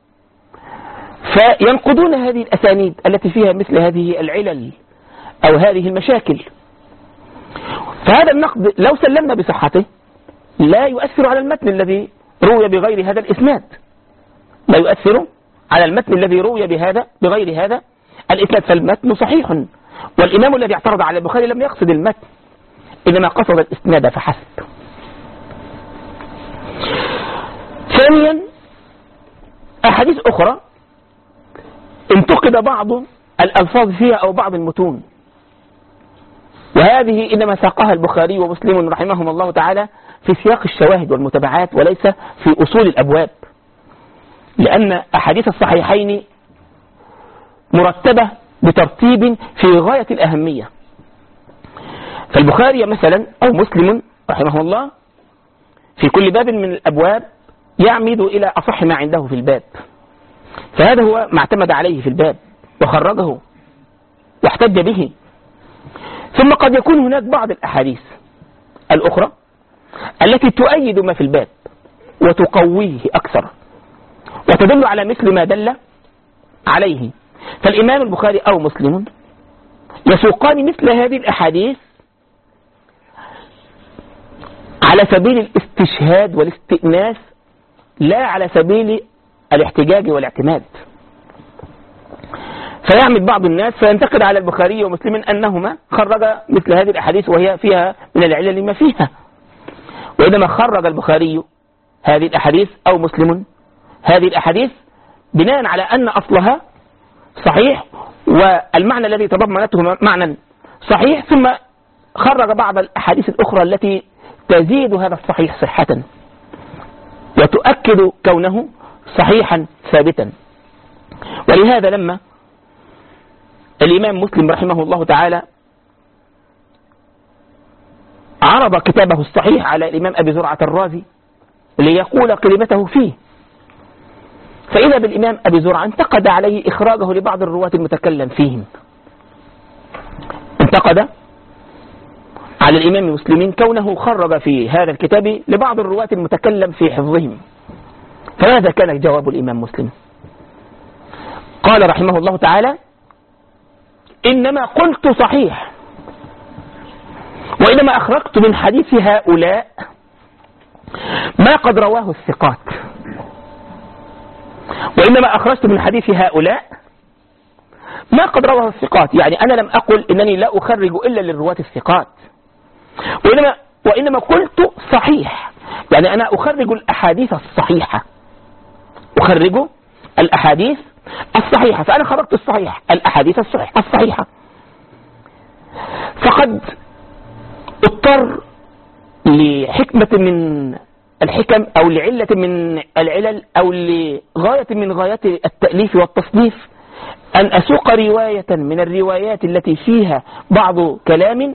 فينقضون هذه الأسانيد التي فيها مثل هذه العلل أو هذه المشاكل. فهذا النقد لو سلمنا بصحته لا يؤثر على المتن الذي روي بغير هذا الإسناد، لا يؤثر على المتن الذي روي بغير هذا الإسناد، فالمتن صحيح. والإمام الذي اعترض على البخاري لم يقصد المتن إنما قصد الإسناد فحسب. ثانيا أحاديث أخرى انتقد بعض الألفاظ فيها أو بعض المتون، وهذه إنما ساقها البخاري ومسلم رحمهم الله تعالى في سياق الشواهد والمتابعات وليس في أصول الأبواب، لأن أحاديث الصحيحين مرتبة بترتيب في غاية الأهمية. فالبخاري مثلا أو مسلم رحمه الله في كل باب من الأبواب يعمد إلى أصح ما عنده في الباب، فهذا هو ما اعتمد عليه في الباب وخرجه واحتج به. ثم قد يكون هناك بعض الأحاديث الأخرى التي تؤيد ما في الباب وتقويه أكثر وتدل على مثل ما دل عليه، فالإمام البخاري أو مسلم يسوقان مثل هذه الأحاديث على سبيل الاستشهاد والاستئناس لا على سبيل الاحتجاج والاعتماد. فيعمد بعض الناس فينتقد على البخاري ومسلم أنهما خرج مثل هذه الأحاديث وهي فيها من العلل ما فيها، وإنما خرج البخاري هذه الأحاديث أو مسلم هذه الأحاديث بناء على أن أصلها صحيح والمعنى الذي تضمنته معنى صحيح، ثم خرج بعض الأحاديث الأخرى التي تزيد هذا الصحيح صحة وتؤكد كونه صحيحا ثابتا. ولهذا لما الإمام مسلم رحمه الله تعالى عرض كتابه الصحيح على الإمام أبي زرعة الرازي ليقول كلمته فيه، فإذا بالإمام أبي زرعة انتقد عليه إخراجه لبعض الرواة المتكلم فيهم، انتقد على الإمام مسلم كونه خرج في هذا الكتاب لبعض الرواة المتكلم في حفظهم. فماذا كان جواب الإمام مسلم؟ قال رحمه الله تعالى: إنما قلت صحيح وإنما أخرجت من حديث هؤلاء ما قد رواه الثقات. وإنما أخرجت من حديث هؤلاء ما قد رواه الثقات، يعني أنا لم أقل إنني لا أخرج إلا للرواة الثقات، وإنما قلت صحيح، يعني أنا أخرج الأحاديث الصحيحة، أخرج الأحاديث الصحيحة، فأنا خرجت الصحيح، الأحاديث الصحيحة. فقد اضطر لحكمة من الحكم أو لعلة من العلل أو لغاية من غايات التأليف والتصنيف أن أسوق رواية من الروايات التي فيها بعض كلام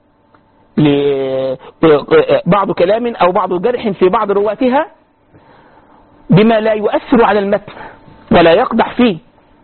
أو بعض جرح في بعض رواتها بما لا يؤثر على المتن ولا يقدح فيه،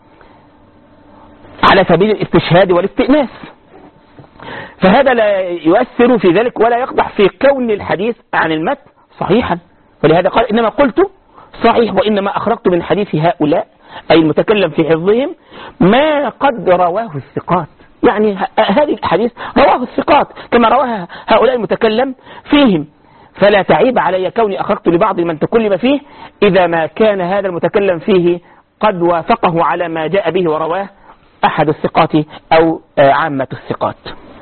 على سبيل الاستشهاد والاستئناس، فهذا لا يؤثر في ذلك ولا يقدح في كون الحديث عن المتن صحيحا. ولهذا قال: إنما قلت صحيح وإنما أخرجت من حديث هؤلاء، أي المتكلم في حفظهم، ما قد رواه الثقات، يعني هذه الحديث رواه الثقات كما رواها هؤلاء المتكلم فيهم، فلا تعيب علي كوني أخرجت لبعض من تكلم فيه إذا ما كان هذا المتكلم فيه قد وافقه على ما جاء به ورواه أحد الثقات أو عامة الثقات.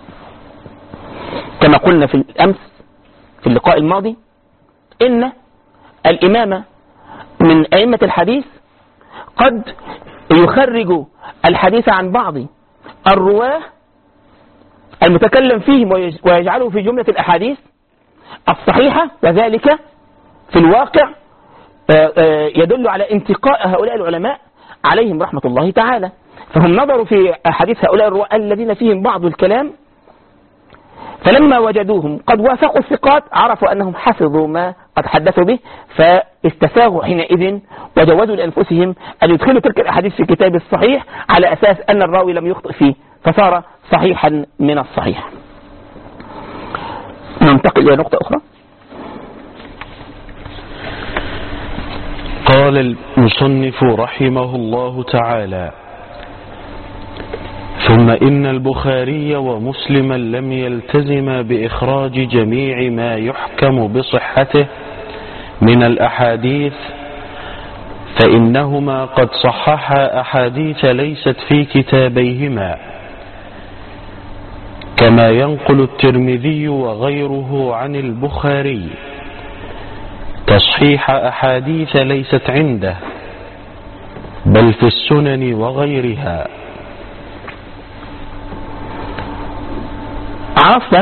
كما قلنا في الأمس في اللقاء الماضي إن الإمام من أئمة الحديث قد يخرج الحديث عن بعض الرواه المتكلم فيهم ويجعله في جملة الأحاديث الصحيحة، وذلك في الواقع يدل على انتقاء هؤلاء العلماء عليهم رحمة الله تعالى. فهم نظروا في أحاديث هؤلاء الرواة الذين فيهم بعض الكلام، فلما وجدوهم قد وافقوا الثقات عرفوا أنهم حفظوا ما قد حدثوا به، فاستساغوا حينئذ وجوزوا لأنفسهم أن يدخلوا تلك الأحاديث في كتاب الصحيح على أساس أن الراوي لم يخطئ فيه، فصار صحيحا من الصحيح. ننتقل إلى نقطة أخرى. قال المصنف رحمه الله تعالى: ثم إن البخاري ومسلما لم يلتزما بإخراج جميع ما يحكم بصحته من الأحاديث، فإنهما قد صححا أحاديث ليست في كتابيهما، كما ينقل الترمذي وغيره عن البخاري تصحيح أحاديث ليست عنده بل في السنن وغيرها. عرفنا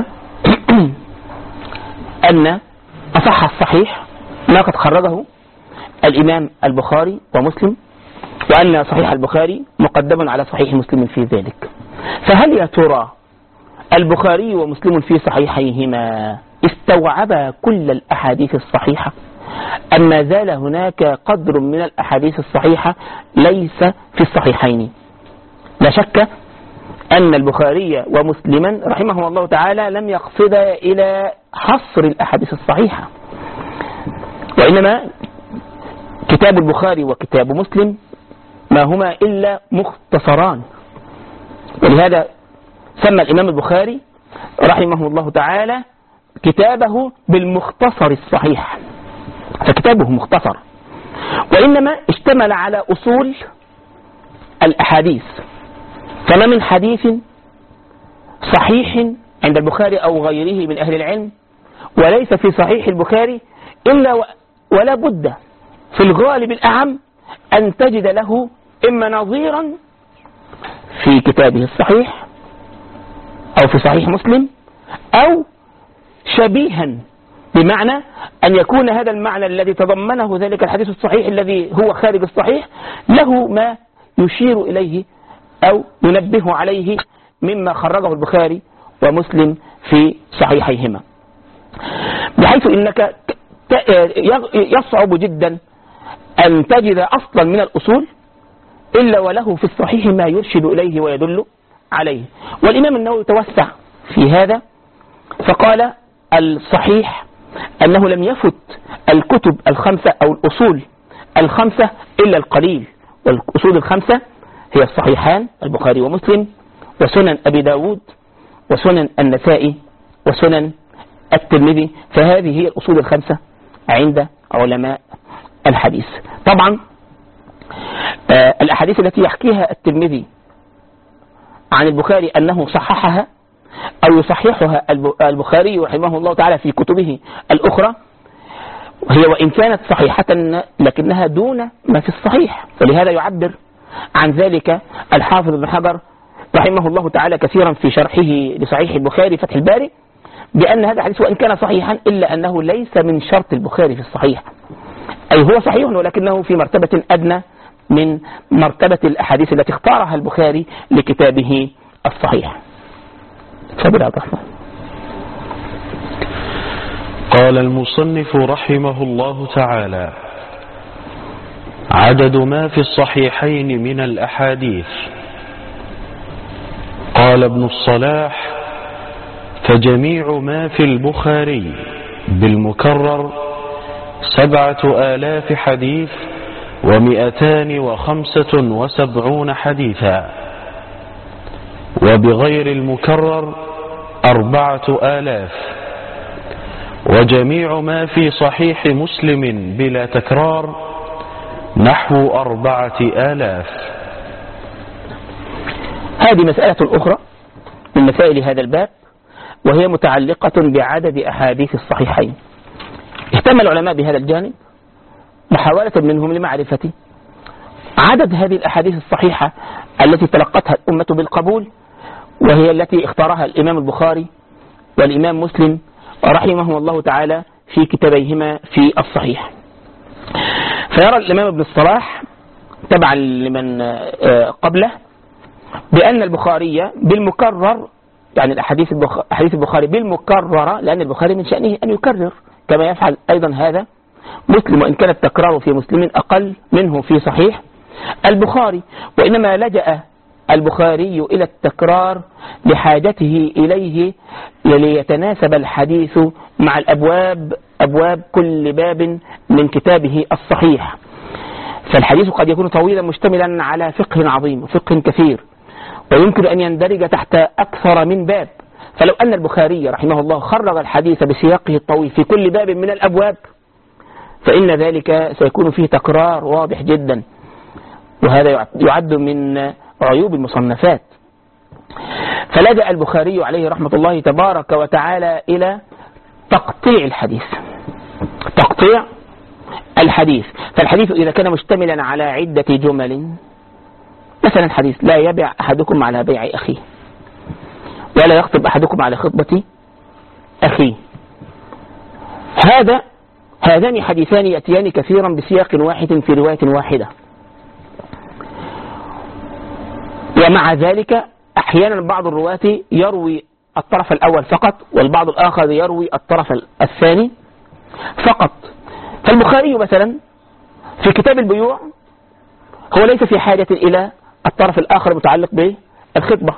أن أصح الصحيح ما قد خرجه الإمام البخاري ومسلم، وأن صحيح البخاري مقدم على صحيح مسلم في ذلك. فهل يا ترى البخاري ومسلم في صحيحيهما استوعبا كل الأحاديث الصحيحة، أم ما زال هناك قدر من الأحاديث الصحيحة ليس في الصحيحين؟ لا شك أن البخاري ومسلما رحمه الله تعالى لم يقصدا إلى حصر الأحاديث الصحيحة، وإنما كتاب البخاري وكتاب مسلم ما هما إلا مختصران. ولهذا سمى الإمام البخاري رحمه الله تعالى كتابه بالمختصر الصحيح، فكتابه مختصر، وإنما اشتمل على أصول الأحاديث، فما من حديث صحيح عند البخاري أو غيره من أهل العلم وليس في صحيح البخاري إلا ولا بد في الغالب الأعم أن تجد له إما نظيرا في كتابه الصحيح أو في صحيح مسلم، أو شبيها، بمعنى أن يكون هذا المعنى الذي تضمنه ذلك الحديث الصحيح الذي هو خارج الصحيح له ما يشير إليه أو ينبه عليه مما خرجه البخاري ومسلم في صحيحيهما، بحيث إنك يصعب جدا أن تجد أصلا من الأصول إلا وله في الصحيح ما يرشد إليه ويدل عليه. والإمام النووي توسع في هذا فقال: الصحيح أنه لم يفت الكتب الخمسة أو الأصول الخمسة إلا القليل، والأصول الخمسة هي الصحيحان البخاري ومسلم، وسنن أبي داود، وسنن النسائي، وسنن الترمذي. فهذه هي الأصول الخمسة عند علماء الحديث. طبعا الأحاديث التي يحكيها الترمذي عن البخاري أنه صححها أو يصححها البخاري رحمه الله تعالى في كتبه الأخرى، هي وإن كانت صحيحة لكنها دون ما في الصحيح. ولهذا يعبر عن ذلك الحافظ ابن حجر رحمه الله تعالى كثيرا في شرحه لصحيح البخاري فتح الباري بأن هذا الحديث وإن كان صحيحا إلا أنه ليس من شرط البخاري في الصحيح، أي هو صحيح ولكنه في مرتبة أدنى من مرتبة الأحاديث التي اختارها البخاري لكتابه الصحيح. تفضل يا عبد الرحمن. قال المصنف رحمه الله تعالى: عدد ما في الصحيحين من الأحاديث. قال ابن الصلاح: فجميع ما في البخاري بالمكرر 7,000 حديث و275 حديثا، وبغير المكرر 4,000، وجميع ما في صحيح مسلم بلا تكرار نحو 4,000. هذه مسألة أخرى من مسائل هذا الباب، وهي متعلقة بعدد أحاديث الصحيحين. اهتم العلماء بهذا الجانب محاولة منهم لمعرفة عدد هذه الأحاديث الصحيحة التي تلقتها الأمة بالقبول، وهي التي اختارها الإمام البخاري والإمام مسلم رحمهم الله تعالى في كتابيهما في الصحيح. فيرى الإمام ابن الصلاح تبعا لمن قبله بأن البخاري بالمكرر، يعني الأحاديث البخاري بالمكررة، لأن البخاري من شأنه أن يكرر كما يفعل أيضا هذا مسلم، وإن كان التكرار في مسلم أقل منه في صحيح البخاري، وإنما لجأ البخاري إلى التكرار لحاجته إليه ليتناسب الحديث مع أبواب كل باب من كتابه الصحيح. فالحديث قد يكون طويلا مشتملا على فقه عظيم وفقه كثير، ويمكن أن يندرج تحت أكثر من باب. فلو أن البخاري رحمه الله خرج الحديث بسياقه الطويل في كل باب من الأبواب فإن ذلك سيكون فيه تكرار واضح جدا، وهذا يعد من عيوب المصنفات. فلجأ البخاري عليه رحمة الله تبارك وتعالى إلى تقطيع الحديث. فالحديث إذا كان مشتملا على عدة جمل، مثلا حديث: لا يبيع أحدكم على بيع أخيه، ولا يخطب أحدكم على خطبة أخيه. هذان حديثان يأتيان كثيرا بسياق واحد في رواية واحدة، ومع ذلك أحيانا بعض الرواة يروي الطرف الأول فقط، والبعض الآخر يروي الطرف الثاني فقط. فالبخاري مثلا في كتاب البيوع هو ليس في حاجة إلى الطرف الآخر المتعلق بالخطبة،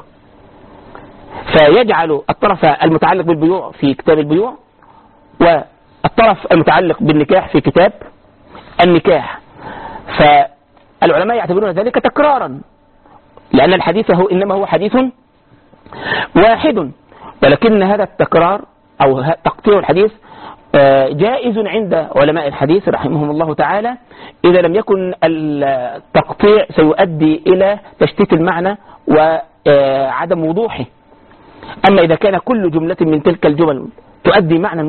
فيجعل الطرف المتعلق بالبيوع في كتاب البيوع، والطرف المتعلق بالنكاح في كتاب النكاح. فالعلماء يعتبرون ذلك تكرارا، لأن الحديث إنما هو حديث واحد، ولكن هذا التكرار أو تقطيع الحديث جائز عند علماء الحديث رحمهم الله تعالى، إذا لم يكن التقطيع سيؤدي إلى تشتيت المعنى وعدم وضوحه. أما إذا كان كل جملة من تلك الجمل تؤدي معنى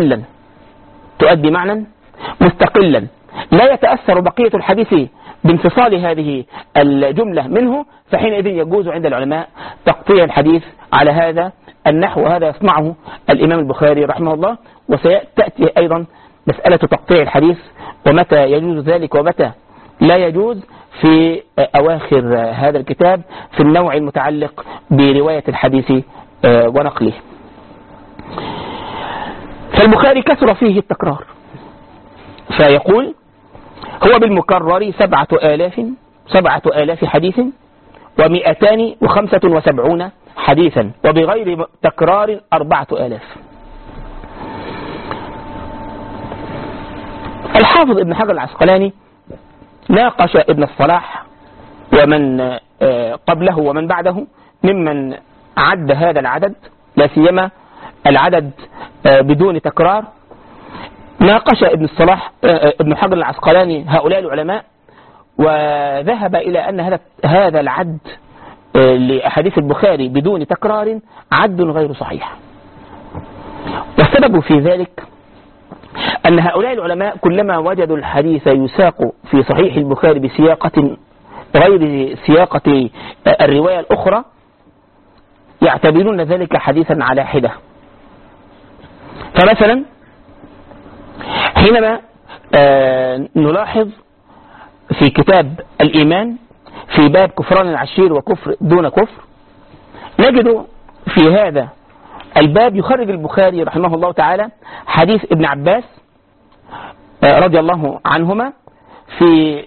مستقلا لا يتأثر بقية الحديث بانفصال هذه الجملة منه، فحينئذ يجوز عند العلماء تقطيع الحديث على هذا النحو، وهذا يصنعه الإمام البخاري رحمه الله. وسيأتي أيضا مسألة تقطيع الحديث ومتى يجوز ذلك ومتى لا يجوز في أواخر هذا الكتاب في النوع المتعلق برواية الحديث ونقله. فالبخاري كثر فيه التكرار، فيقول: هو بالمكرر 7,000 حديث و275 حديثا، وبغير تكرار 4,000. الحافظ ابن حجر العسقلاني ناقش ابن الصلاح ومن قبله ومن بعده ممن عد هذا العدد، لا سيما العدد بدون تكرار. ناقش ابن حجر العسقلاني هؤلاء العلماء، وذهب إلى أن هذا العد لأحاديث البخاري بدون تكرار عد غير صحيح. والسبب في ذلك أن هؤلاء العلماء كلما وجدوا الحديث يساق في صحيح البخاري بسياقة غير سياقة الرواية الأخرى يعتبرون ذلك حديثا على حدة. فمثلا حينما نلاحظ في كتاب الإيمان في باب كفران العشير وكفر دون كفر، نجد في هذا الباب يخرج البخاري رحمه الله تعالى حديث ابن عباس رضي الله عنهما في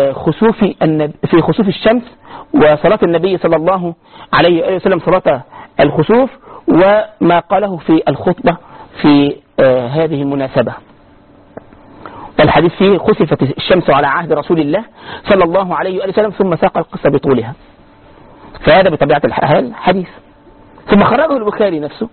خسوف الشمس وصلاة النبي صلى الله عليه وسلم صلاة الخسوف، وما قاله في الخطبة في هذه المناسبة. الحديث فيه خسفت الشمس على عهد رسول الله صلى الله عليه وسلم، ثم ساق القصة بطولها. فهذا بطبيعة الحال حديث، ثم خرجه البخاري نفسه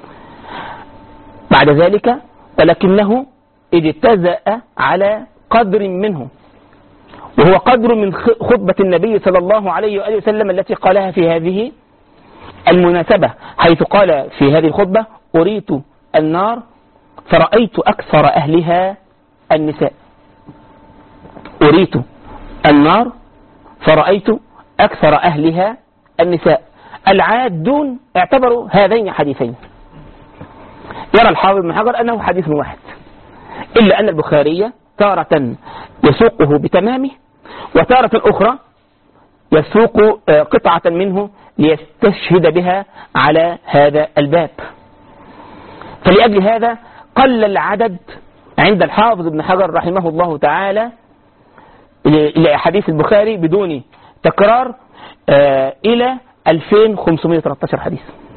بعد ذلك، ولكنه اجتزأ على قدر منه، وهو قدر من خطبة النبي صلى الله عليه وسلم التي قالها في هذه المناسبة، حيث قال في هذه الخطبة: أريت النار فرأيت أكثر أهلها النساء. أريت النار فرأيت أكثر أهلها النساء. العادون اعتبروا هذين حديثين. يرى الحافظ بن حجر أنه حديث واحد، إلا أن البخاري تارة يسوقه بتمامه، وتارة أخرى يسوق قطعة منه ليستشهد بها على هذا الباب. فلأجل هذا قل العدد عند الحافظ ابن حجر رحمه الله تعالى لحديث البخاري بدون تكرار إلى 2513 حديث.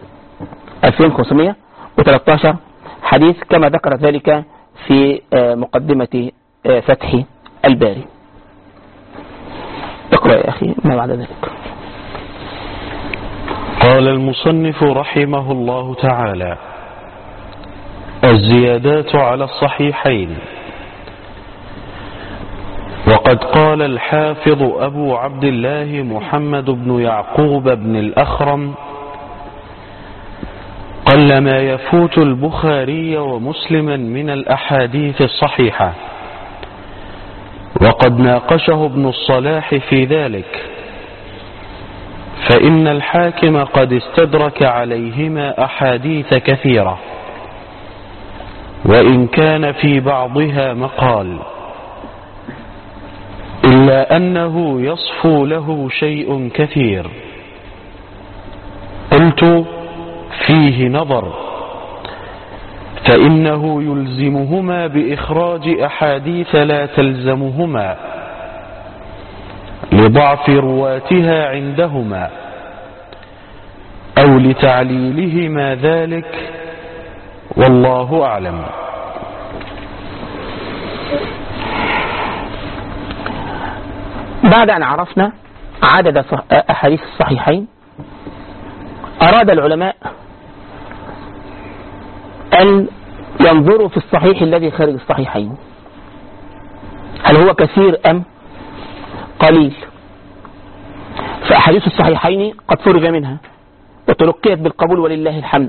2513 حديث كما ذكر ذلك في مقدمة فتح الباري. اقرأ يا أخي ما بعد ذلك. قال المصنف رحمه الله تعالى: الزيادات على الصحيحين. وقد قال الحافظ أبو عبد الله محمد بن يعقوب بن الأخرم: قلما يفوت البخاري ومسلما من الأحاديث الصحيحة. وقد ناقشه ابن الصلاح في ذلك، فإن الحاكم قد استدرك عليهما أحاديث كثيرة، وإن كان في بعضها مقال، إلا أنه يصفو له شيء كثير. قلت: فيه نظر، فإنه يلزمهما بإخراج أحاديث لا تلزمهما لضعف رواتها عندهما، أو لتعليلهما ذلك، والله أعلم. بعد أن عرفنا عدد أحاديث الصحيحين، أراد العلماء أن ينظروا في الصحيح الذي خارج الصحيحين، هل هو كثير أم قليل. فأحاديث الصحيحين قد فرغ منها وتلقيت بالقبول ولله الحمد.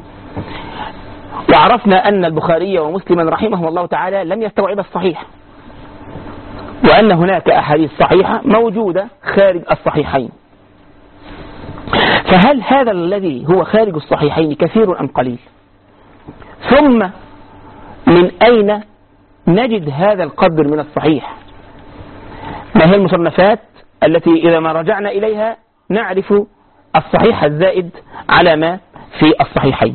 وعرفنا أن البخاري ومسلما رحمه الله تعالى لم يستوعب الصحيح، وأن هناك أحاديث صحيحة موجودة خارج الصحيحين. فهل هذا الذي هو خارج الصحيحين كثير أم قليل؟ ثم من أين نجد هذا القدر من الصحيح؟ ما هي المصنفات التي إذا ما رجعنا إليها نعرف الصحيح الزائد على ما في الصحيحين؟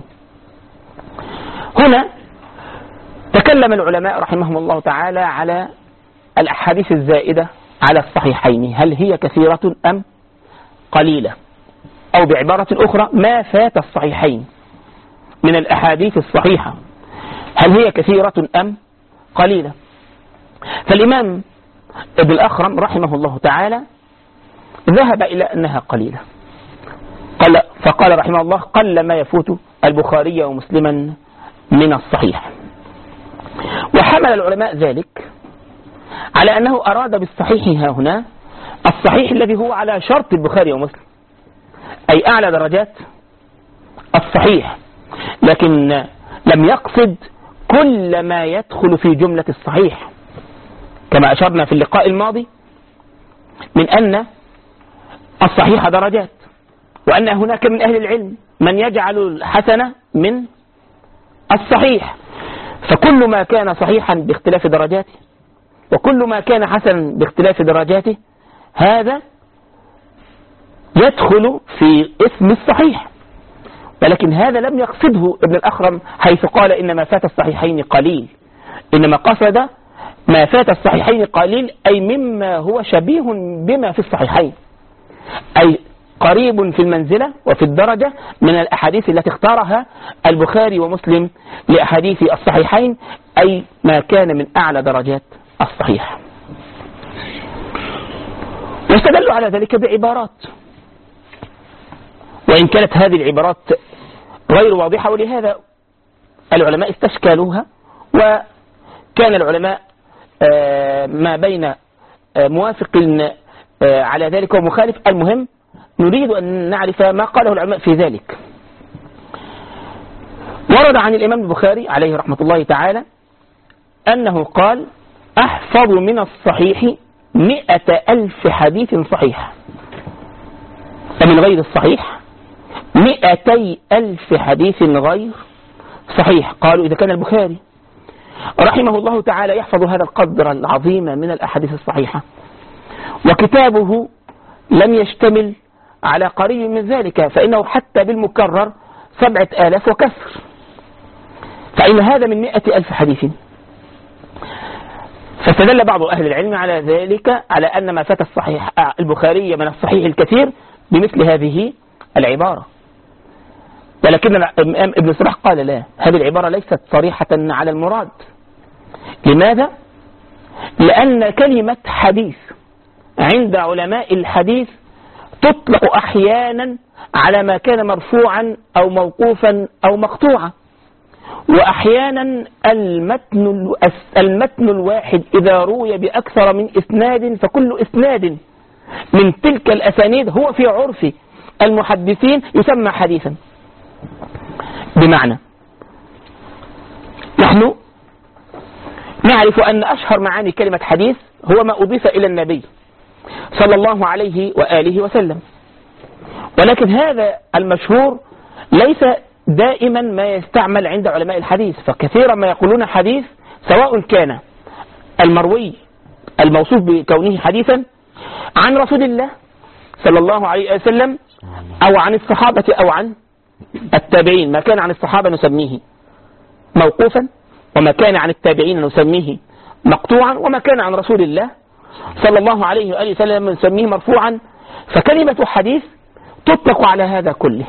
هنا تكلم العلماء رحمهم الله تعالى على الأحاديث الزائدة على الصحيحين، هل هي كثيرة أم قليلة؟ أو بعبارة أخرى، ما فات الصحيحين من الأحاديث الصحيحة هل هي كثيرة أم قليلة؟ فالإمام ابن الأخرم رحمه الله تعالى ذهب إلى أنها قليلة. فقال رحمه الله: قل ما يفوت البخاري ومسلما من الصحيح. وحمل العلماء ذلك على أنه أراد بالصحيح ها هنا الصحيح الذي هو على شرط البخاري ومسلم، أي أعلى درجات الصحيح، لكن لم يقصد كل ما يدخل في جملة الصحيح، كما أشرنا في اللقاء الماضي من أن الصحيح درجات، وأن هناك من أهل العلم من يجعل الحسن من الصحيح، فكل ما كان صحيحا باختلاف درجاته وكل ما كان حسنا باختلاف درجاته هذا يدخل في اسم الصحيح. ولكن هذا لم يقصده ابن الأخرم حيث قال إن ما فات الصحيحين قليل، إنما قصد ما فات الصحيحين قليل أي مما هو شبيه بما في الصحيحين، أي قريب في المنزلة وفي الدرجة من الأحاديث التي اختارها البخاري ومسلم لأحاديث الصحيحين، أي ما كان من أعلى درجات الصحيح. واستدلوا على ذلك بعبارات، وإن كانت هذه العبارات غير واضحة، ولهذا العلماء استشكالوها، وكان العلماء ما بين موافق على ذلك ومخالف. المهم نريد أن نعرف ما قاله العلماء في ذلك. ورد عن الإمام البخاري عليه رحمة الله تعالى أنه قال: أحفظ من الصحيح 100,000 حديث صحيح، ومن غير الصحيح 200,000 حديث غير صحيح. قالوا إذا كان البخاري رحمه الله تعالى يحفظ هذا القدر العظيم من الأحاديث الصحيحة، وكتابه لم يشتمل على قريب من ذلك، فإنه حتى بالمكرر 7,000 وكسر، فإن هذا من 100,000 حديث. فاستدل بعض أهل العلم على ذلك، على أن ما فات الصحيح البخاري من الصحيح الكثير بمثل هذه العبارة. ولكن ابن صلاح قال: لا، هذه العبارة ليست صريحة على المراد. لماذا؟ لأن كلمة حديث عند علماء الحديث تطلق أحيانا على ما كان مرفوعا أو موقوفا أو مقطوعا، وأحيانا المتن الواحد إذا روي بأكثر من إسناد فكل إسناد من تلك الأسانيد هو في عرف المحدثين يسمى حديثا. بمعنى نحن نعرف أن أشهر معاني كلمة حديث هو ما أضيف إلى النبي صلى الله عليه وآله وسلم، ولكن هذا المشهور ليس دائما ما يستعمل عند علماء الحديث، فكثيرا ما يقولون حديث سواء كان المروي الموصوف بكونه حديثا عن رسول الله صلى الله عليه وسلم أو عن الصحابة أو عن التابعين. ما كان عن الصحابة نسميه موقوفا، وما كان عن التابعين نسميه مقطوعا، وما كان عن رسول الله صلى الله عليه وآله وسلم نسميه مرفوعا. فكلمة حديث تطلق على هذا كله.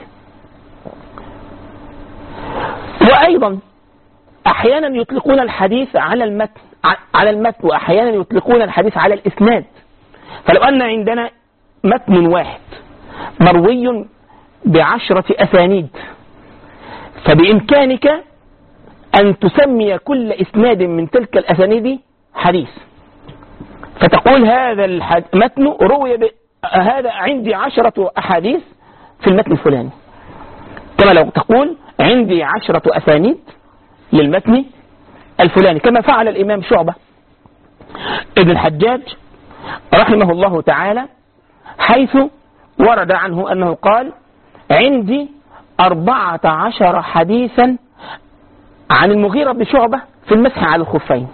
وأيضا أحيانا يطلقون الحديث على المتن وأحيانا يطلقون الحديث على الإسناد. فلو أن عندنا متن واحد مروي ب10 أسانيد، فبإمكانك أن تسمي كل إسناد من تلك الأسانيد حديث، فتقول هذا المتن روي هذا عندي 10 أحاديث في المتن الفلاني، كما لو تقول عندي 10 أسانيد للمتن الفلاني، كما فعل الإمام شعبة ابن الحجاج رحمه الله تعالى، حيث ورد عنه أنه قال: عندي 14 حديثا عن المغيرة بن شعبة في المسح على الخفين.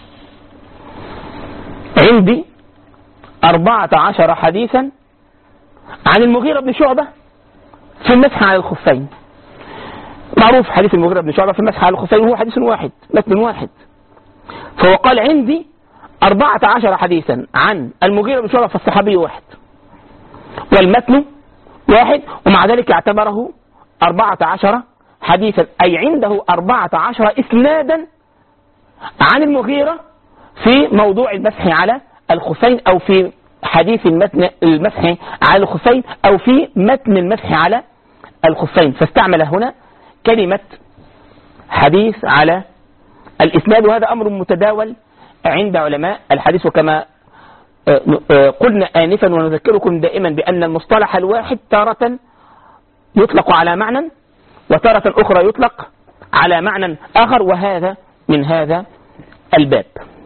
عندي 14 حديثا عن المغيرة بن شعبة في المسح على الخفين. معروف حديث المغيرة بن شعبة في المسح على الخفين هو حديث واحد، متن واحد. فهو قال عندي 14 حديثا عن المغيرة بن شعبة فالصحابي واحد والمتن واحد، ومع ذلك اعتبره 14 حديثا، أي عنده 14 إسنادا عن المغيرة في موضوع المسح على الخفين أو في حديث المسح على الخفين أو في متن المسح على الخفين، فاستعمل هنا كلمة حديث على الإسناد، وهذا أمر متداول عند علماء الحديث. وكما قلنا آنفا ونذكركم دائما بأن المصطلح الواحد تارة يطلق على معنى وتارة أخرى يطلق على معنى آخر، وهذا من هذا الباب.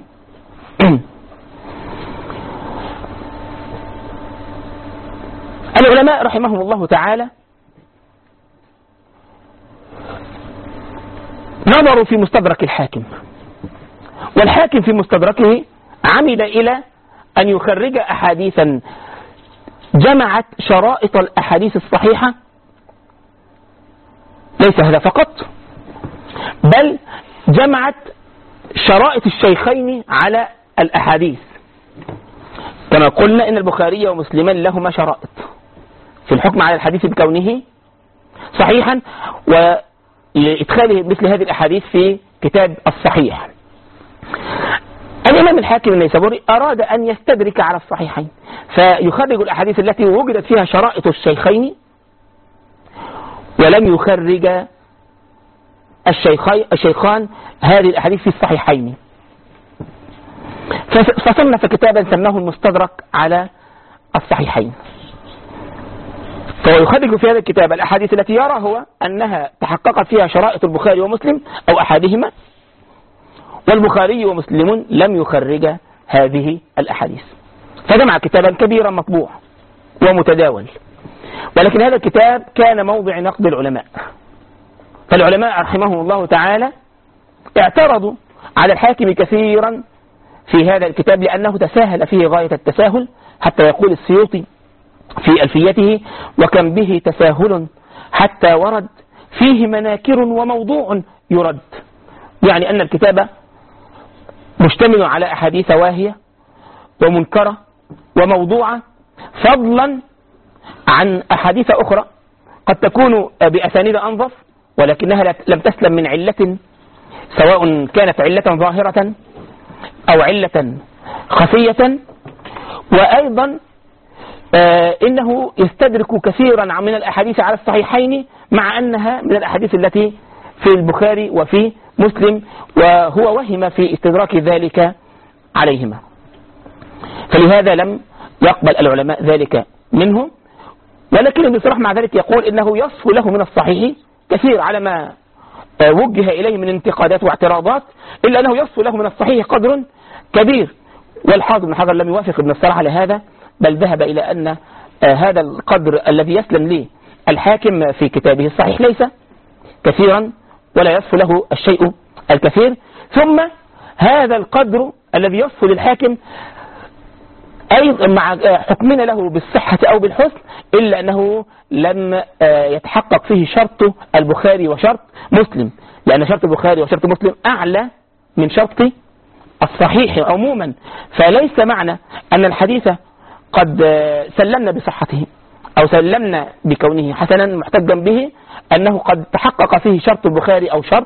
العلماء رحمهم الله تعالى نظروا في مستدرك الحاكم، والحاكم في مستدركه عمد إلى أن يخرج أحاديثا جمعت شرائط الأحاديث الصحيحة. ليس هذا فقط، بل جمعت شرائط الشيخين على الأحاديث، كما قلنا إن البخاري ومسلما لهما شرائط في الحكم على الحديث بكونه صحيحا ولإدخاله مثل هذه الأحاديث في كتاب الصحيح. الإمام الحاكم النيسابوري أراد أن يستدرك على الصحيحين، فيخرج الأحاديث التي وجدت فيها شرائط الشيخين ولم يخرج الشيخان هذه الأحاديث في الصحيحين، فصنف كتابا سماه المستدرك على الصحيحين. فهو يخرج في هذا الكتاب الأحاديث التي يرى هو أنها تحققت فيها شرائط البخاري ومسلم أو أحدهما، والبخاري ومسلم لم يخرج هذه الأحاديث، فجمع كتابا كبيرا مطبوع ومتداول. ولكن هذا الكتاب كان موضع نقد العلماء، فالعلماء رحمهم الله تعالى اعترضوا على الحاكم كثيرا في هذا الكتاب لأنه تساهل فيه غاية التساهل، حتى يقول السيوطي في ألفيته: وكم به تساهل حتى ورد فيه مناكر وموضوع يرد. يعني أن الكتاب مشتمل على أحاديث واهية ومنكرة وموضوعة، فضلا عن أحاديث أخرى قد تكون بأسانيد أنظف ولكنها لم تسلم من علة، سواء كانت علة ظاهرة أو علة خفية. وأيضا إنه يستدرك كثيرا من الأحاديث على الصحيحين مع أنها من الأحاديث التي في البخاري وفي مسلم، وهو وهم في استدراك ذلك عليهما. فلهذا لم يقبل العلماء ذلك منه، ولكن بصراحة مع ذلك يقول إنه يصف له من الصحيح كثير على ما وجه إليه من انتقادات واعتراضات، إلا أنه يصف له من الصحيح قدر كبير. والحافظ بن حجر لم يوافق ابن الصلاح على هذا، بل ذهب إلى أن هذا القدر الذي يسلم ليه الحاكم في كتابه الصحيح ليس كثيرا ولا يصف له الشيء الكثير. ثم هذا القدر الذي يصف للحاكم أيضا مع حكمنا له بالصحة أو بالحسن، إلا أنه لم يتحقق فيه شرط البخاري وشرط مسلم، لأن شرط البخاري وشرط مسلم أعلى من شرط الصحيح عموما. فليس معنى أن الحديث قد سلمنا بصحته أو سلمنا بكونه حسنا محتجا به أنه قد تحقق فيه شرط البخاري أو شرط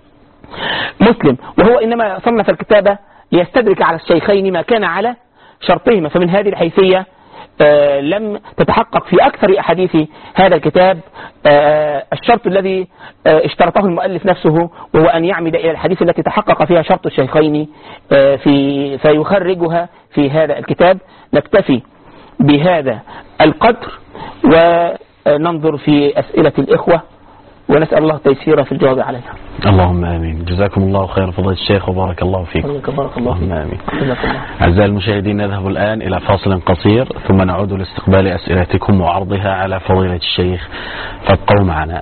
مسلم، وهو إنما صنف الكتابة ليستدرك على الشيخين ما كان على شرطهما. فمن هذه الحيثية لم تتحقق في أكثر أحاديث هذا الكتاب الشرط الذي اشترطه المؤلف نفسه، وهو أن يعمد إلى الحديث التي تحقق فيها شرط الشيخين فيخرجها في هذا الكتاب. نكتفي بهذا القدر وننظر في أسئلة الإخوة، ونسأل الله التيسير في الجواب عليها. اللهم آمين. جزاكم الله خير فضيلة الشيخ وبارك الله فيكم. بارك الله فيك. آمين. أعزائي المشاهدين، نذهب الآن إلى فاصل قصير ثم نعود لاستقبال أسئلتكم وعرضها على فضيلة الشيخ، فابقوا معنا.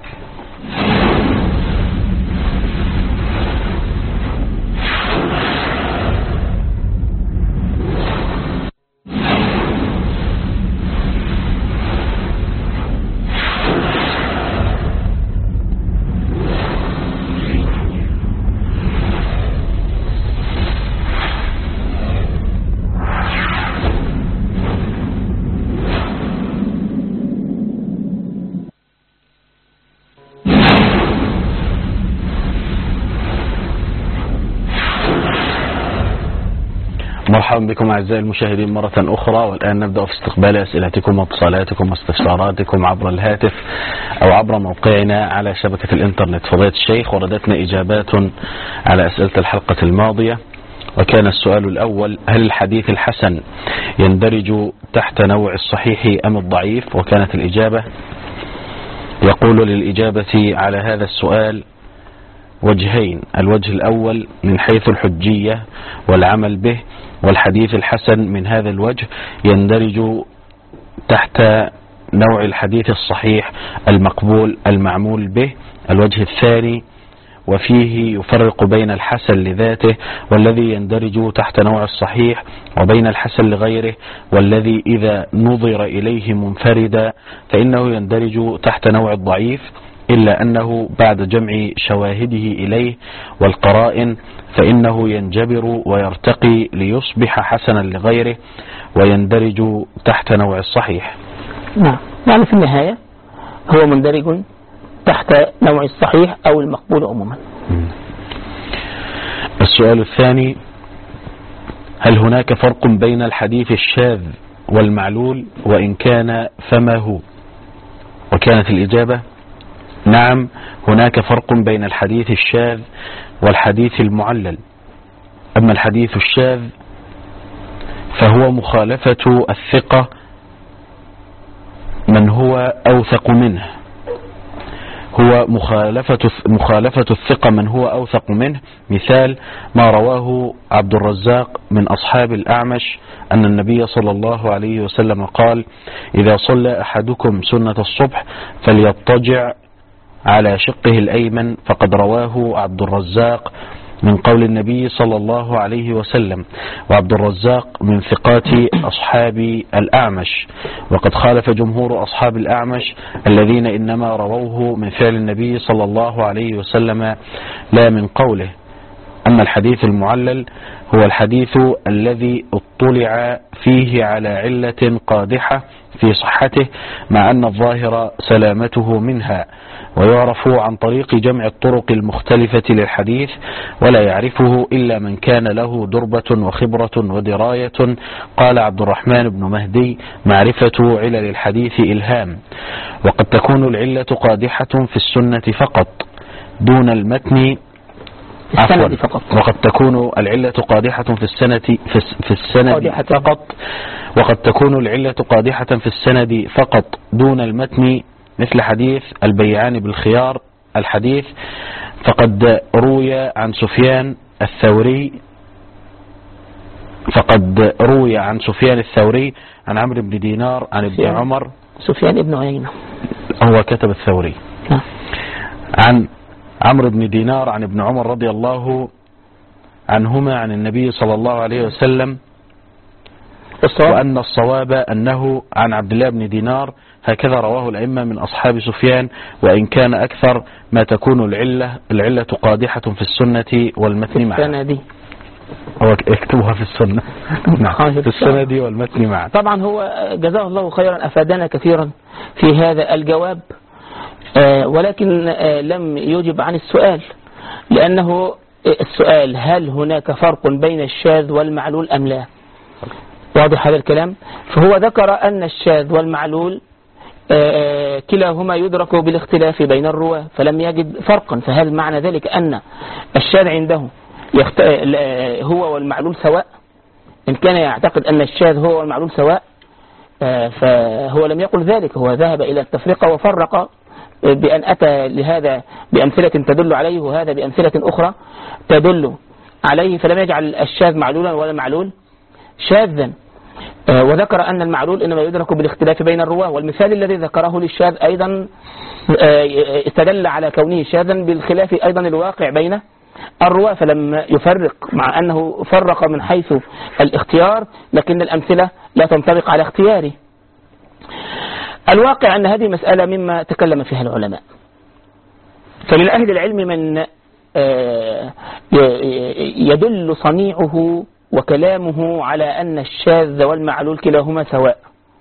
مرحبا بكم أعزائي المشاهدين مرة أخرى، والآن نبدأ في استقبال أسئلتكم واتصالاتكم واستفساراتكم عبر الهاتف أو عبر موقعنا على شبكة الإنترنت. فضيلة الشيخ، وردتنا إجابات على أسئلة الحلقة الماضية، وكان السؤال الأول: هل الحديث الحسن يندرج تحت نوع الصحيح أم الضعيف؟ وكانت الإجابة: يقول للإجابة على هذا السؤال وجهين. الوجه الأول من حيث الحجية والعمل به، والحديث الحسن من هذا الوجه يندرج تحت نوع الحديث الصحيح المقبول المعمول به. الوجه الثاني وفيه يفرق بين الحسن لذاته والذي يندرج تحت نوع الصحيح، وبين الحسن لغيره والذي إذا نظر إليه منفردا فإنه يندرج تحت نوع الضعيف، إلا أنه بعد جمع شواهده إليه والقرائن فإنه ينجبر ويرتقي ليصبح حسنا لغيره ويندرج تحت نوع الصحيح. نعم، يعني في النهاية هو مندرج تحت نوع الصحيح أو المقبول عموما. السؤال الثاني: هل هناك فرق بين الحديث الشاذ والمعلول؟ وإن كان فما هو؟ وكانت الإجابة: نعم، هناك فرق بين الحديث الشاذ والحديث المعلل. أما الحديث الشاذ فهو مخالفة الثقة من هو أوثق منه، هو مخالفة الثقة من هو أوثق منه. مثال ما رواه عبد الرزاق من أصحاب الأعمش أن النبي صلى الله عليه وسلم قال: إذا صلى أحدكم سنة الصبح فليضطجع على شقه الأيمن، فقد رواه عبد الرزاق من قول النبي صلى الله عليه وسلم، وعبد الرزاق من ثقات أصحاب الأعمش، وقد خالف جمهور أصحاب الأعمش الذين إنما رووه من فعل النبي صلى الله عليه وسلم لا من قوله. أما الحديث المعلل هو الحديث الذي اطلع فيه على علة قادحة في صحته مع أن الظاهر سلامته منها، ويعرف عن طريق جمع الطرق المختلفة للحديث، ولا يعرفه إلا من كان له دربة وخبرة ودراية. قال عبد الرحمن بن مهدي: معرفة علل الحديث إلهام. وقد تكون العلة قادحة في السنة فقط دون المتن، وقد تكون العلة قادحة في السند فقط، وقد تكون العلة قادحة في السند فقط دون المتن، مثل حديث البيعان بالخيار. الحديث فقد روي عن سفيان الثوري عن عمرو بن دينار عن ابن عمر. سفيان ابن عيينة هو كتب الثوري. عن عمرو بن دينار عن ابن عمر رضي الله عنهما عن النبي صلى الله عليه وسلم، وأن الصواب أنه عن عبد الله بن دينار. هكذا رواه الأئمة من أصحاب سفيان، وإن كان أكثر ما تكون العلة قادحة في السنة والمتن معا. هو اكتبها في السنة. في السند والمتن معا. طبعا هو جزاه الله خيرا أفادنا كثيرا في هذا الجواب، ولكن لم يجب عن السؤال، لأنه السؤال: هل هناك فرق بين الشاذ والمعلول أم لا؟ واضح هذا الكلام؟ فهو ذكر أن الشاذ والمعلول كلاهما يدرك بالاختلاف بين الرواة، فلم يجد فرقا. فهل معنى ذلك أن الشاذ عنده هو والمعلول سواء؟ إن كان يعتقد أن الشاذ هو والمعلول سواء فهو لم يقل ذلك، هو ذهب إلى التفرقة وفرق بأن أتى لهذا بأمثلة تدل عليه وهذا بأمثلة أخرى تدل عليه، فلم يجعل الشاذ معلولا ولا معلول شاذا. وذكر أن المعلول إنما يدرك بالاختلاف بين الرواة، والمثال الذي ذكره للشاذ أيضا استدل على كونه شاذا بالخلاف أيضا الواقع بين الرواة، فلم يفرق، مع أنه فرق من حيث الاختيار لكن الأمثلة لا تنطبق على اختياره. الواقع أن هذه مسألة مما تكلم فيها العلماء، فمن أهل العلم من يدل صنيعه وكلامه على أن الشاذ والمعلول كلاهما سواء.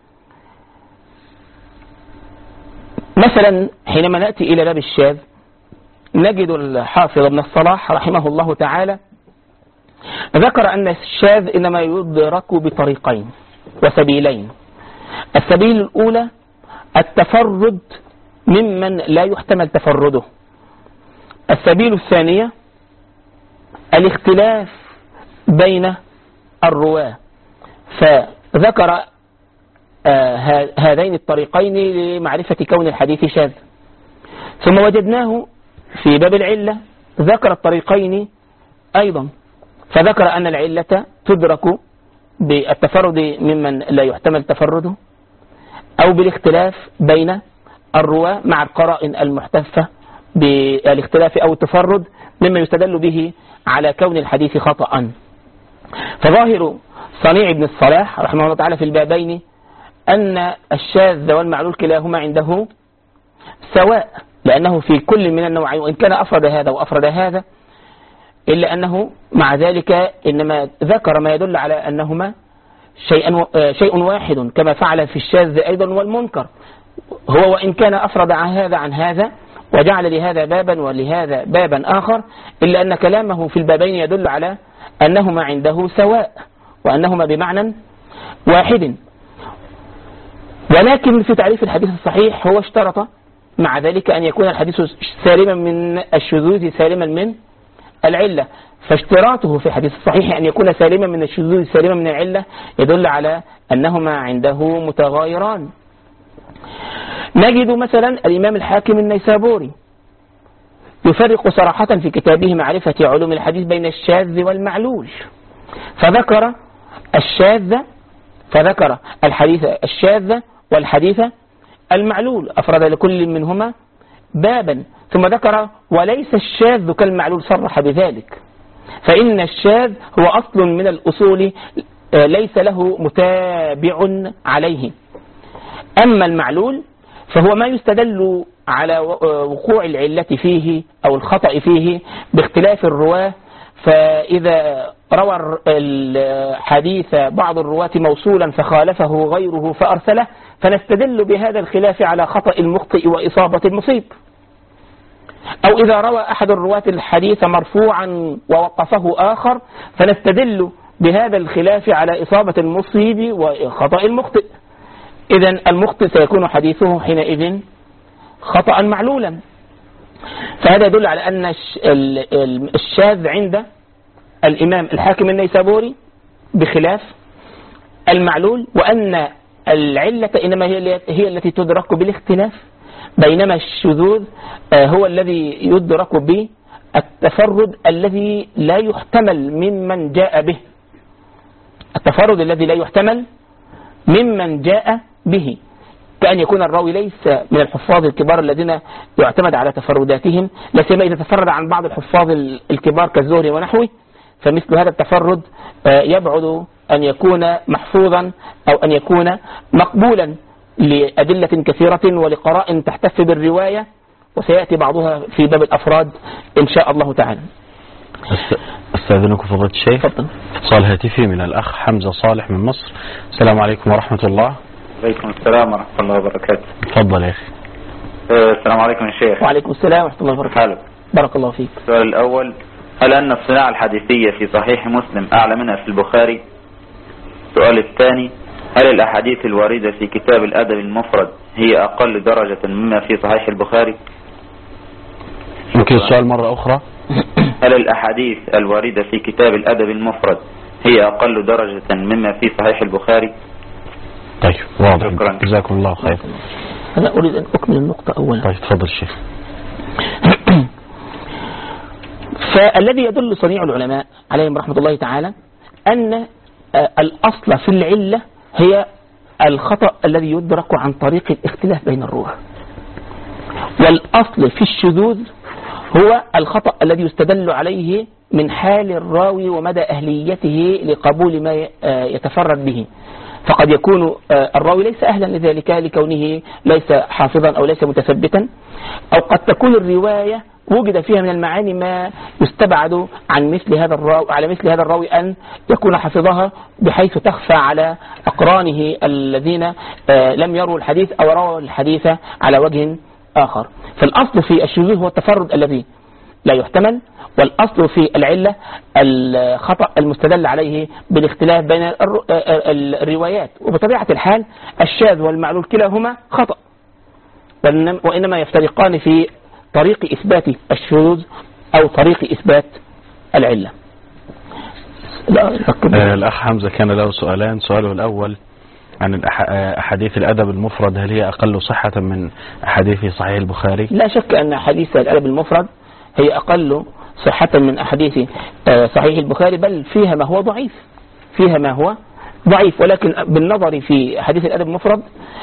مثلا حينما نأتي إلى باب الشاذ نجد الحافظ ابن الصلاح رحمه الله تعالى ذكر أن الشاذ إنما يدرك بطريقين وسبيلين. السبيل الأولى التفرد ممن لا يحتمل تفرده. السبيل الثانية الاختلاف بين الرواة، فذكر هذين الطريقين لمعرفة كون الحديث شاذ. ثم وجدناه في باب العلة ذكر الطريقين أيضا، فذكر أن العلة تدرك بالتفرد ممن لا يحتمل تفرده أو بالاختلاف بين الرواة مع القرائن المحتفة بالاختلاف أو التفرد مما يستدل به على كون الحديث خطأ. فظاهر صنيع ابن الصلاح رحمه الله تعالى في البابين أن الشاذ والمعلول كلاهما عنده سواء، لأنه في كل من النوعين وإن كان أفرد هذا وأفرد هذا إلا أنه مع ذلك إنما ذكر ما يدل على أنهما شيء واحد، كما فعل في الشاذ أيضا والمنكر. هو وإن كان أفرد عن هذا عن هذا وجعل لهذا بابا ولهذا بابا آخر، إلا أن كلامه في البابين يدل على أنهما عنده سواء وأنهما بمعنى واحد. ولكن في تعريف الحديث الصحيح هو اشترط مع ذلك أن يكون الحديث سالما من الشذوذ سالما من العلة، فاشتراطه في الحديث الصحيح أن يكون سالما من الشذوذ سالما من العلة يدل على أنهما عنده متغايران. نجد مثلا الإمام الحاكم النيسابوري يفرق صراحة في كتابه معرفة علوم الحديث بين الشاذ والمعلول، فذكر الحديث الشاذ والحديث المعلول، أفرد لكل منهما بابا، ثم ذكر وليس الشاذ كالمعلول، صرح بذلك، فإن الشاذ هو أصل من الأصول ليس له متابع عليه. أما المعلول فهو ما يستدل على وقوع العلة فيه أو الخطأ فيه باختلاف الرواة، فإذا روى الحديث بعض الرواة موصولا فخالفه غيره فأرسله، فنستدل بهذا الخلاف على خطأ المخطئ وإصابة المصيب. أو إذا روى أحد الرواة الحديث مرفوعا ووقفه آخر، فنستدل بهذا الخلاف على إصابة المصيب وخطأ المخطئ. إذن المخطئ سيكون حديثه حينئذ خطأ معلولا. فهذا يدل على أن الشاذ عند الإمام الحاكم النيسابوري بخلاف المعلول، وأن العلة إنما هي التي تدرك بالاختلاف، بينما الشذوذ هو الذي يدرك بالتفرد الذي لا يحتمل ممن جاء به، التفرد الذي لا يحتمل ممن جاء به، كأن يكون الراوي ليس من الحفاظ الكبار الذين يعتمد على تفرداتهم، لا سيما إذا تفرد عن بعض الحفاظ الكبار كالزهري ونحوه، فمثل هذا التفرد يبعد أن يكون محفوظا أو أن يكون مقبولا لأدلة كثيرة ولقراء تحتف بالرواية، وسيأتي بعضها في باب الأفراد إن شاء الله تعالى. أستاذنكم فضيلة الشيخ، اتصال هاتفي من الأخ حمزة صالح من مصر. السلام عليكم ورحمة الله. وعليكم السلام ورحمة الله وبركاته. تفضل يا أخي. السلام عليكم يا شيخ. وعليكم السلام ورحمة الله وبركاته. حالك؟ بارك الله فيك. السؤال الأول: هل أن الصناعة الحديثية في صحيح مسلم أعلى منها في البخاري؟ السؤال الثاني: هل الأحاديث الواردة في كتاب الأدب المفرد هي أقل درجة مما في صحيح البخاري؟ ممكن السؤال مرة أخرى؟ هل الأحاديث الواردة في كتاب الأدب المفرد هي أقل درجة مما في صحيح البخاري؟ طيب واضح، جزاكم الله خير. أنا أريد أن أكمل النقطة أولا. طيب تفضل الشيخ. فالذي يدل صنيع العلماء عليهم رحمة الله تعالى أن الأصل في العلة هي الخطأ الذي يدرك عن طريق الاختلاف بين الرواة، والأصل في الشذوذ هو الخطأ الذي يستدل عليه من حال الراوي ومدى أهليته لقبول ما يتفرد به، فقد يكون الراوي ليس أهلا لذلك لكونه ليس حافظا أو ليس متثبتا، أو قد تكون الرواية وجد فيها من المعاني ما يستبعد عن مثل هذا الراوي، على مثل هذا الراوي أن يكون حفظها بحيث تخفى على أقرانه الذين لم يروا الحديث أو روا الحديث على وجه آخر. فالأصل في الشذوذ هو التفرد الذي لا يحتمل، والأصل في العلة الخطأ المستدل عليه بالاختلاف بين الروايات. وبطبيعة الحال الشاذ والمعلول كلاهما خطأ، وإنما يفترقان في طريق إثبات الشذوذ أو طريق إثبات العلة. الأخ حمزة كان له سؤالان. سؤاله الأول عن أحاديث الأدب المفرد، هل هي أقل صحة من أحاديث صحيح البخاري؟ لا شك أن أحاديث الأدب المفرد هي أقل صحة من أحاديث صحيح البخاري، بل فيها ما هو ضعيف، فيها ما هو ضعيف. ولكن بالنظر في حديث الأدب المفرد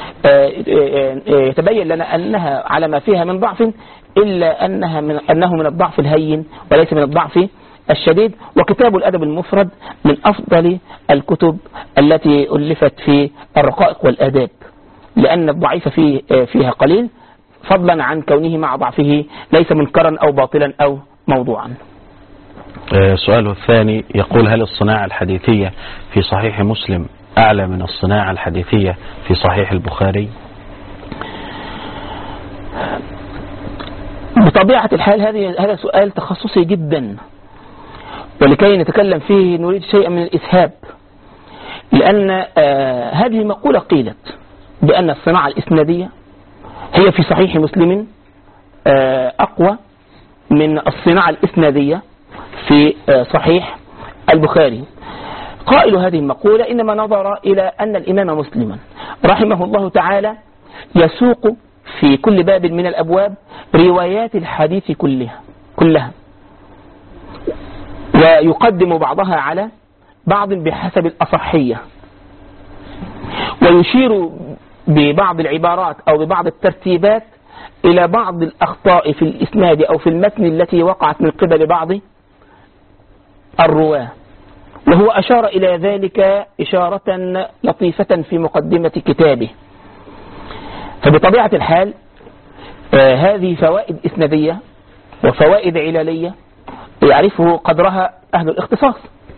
يتبين لنا أنها على ما فيها من ضعف، إلا أنه من الضعف الهين وليس من الضعف الشديد. وكتاب الأدب المفرد من أفضل الكتب التي ألفت في الرقائق والآداب، لأن الضعيف فيها قليل، فضلا عن كونه مع ضعفه ليس منكرا أو باطلا أو موضوعا. سؤاله الثاني يقول: هل الصناعة الحديثية في صحيح مسلم أعلى من الصناعة الحديثية في صحيح البخاري؟ بطبيعة الحال هذا سؤال تخصصي جدا، ولكي نتكلم فيه نريد شيئا من الإسهاب، لأن هذه مقولة قيلت بأن الصناعة الإسنادية هي في صحيح مسلم أقوى من الصناعة الإسنادية في صحيح البخاري. قائل هذه المقولة إنما نظر إلى أن الإمام مسلما رحمه الله تعالى يسوق في كل باب من الأبواب روايات الحديث كلها ويقدم بعضها على بعض بحسب الأصحية، ويشير ببعض العبارات أو ببعض الترتيبات إلى بعض الأخطاء في الإسناد أو في المتن التي وقعت من قبل بعض الرواة، وهو أشار إلى ذلك إشارة لطيفة في مقدمة كتابه. فبطبيعة الحال هذه فوائد إسنادية وفوائد علالية يعرفه قدرها أهل الاختصاص.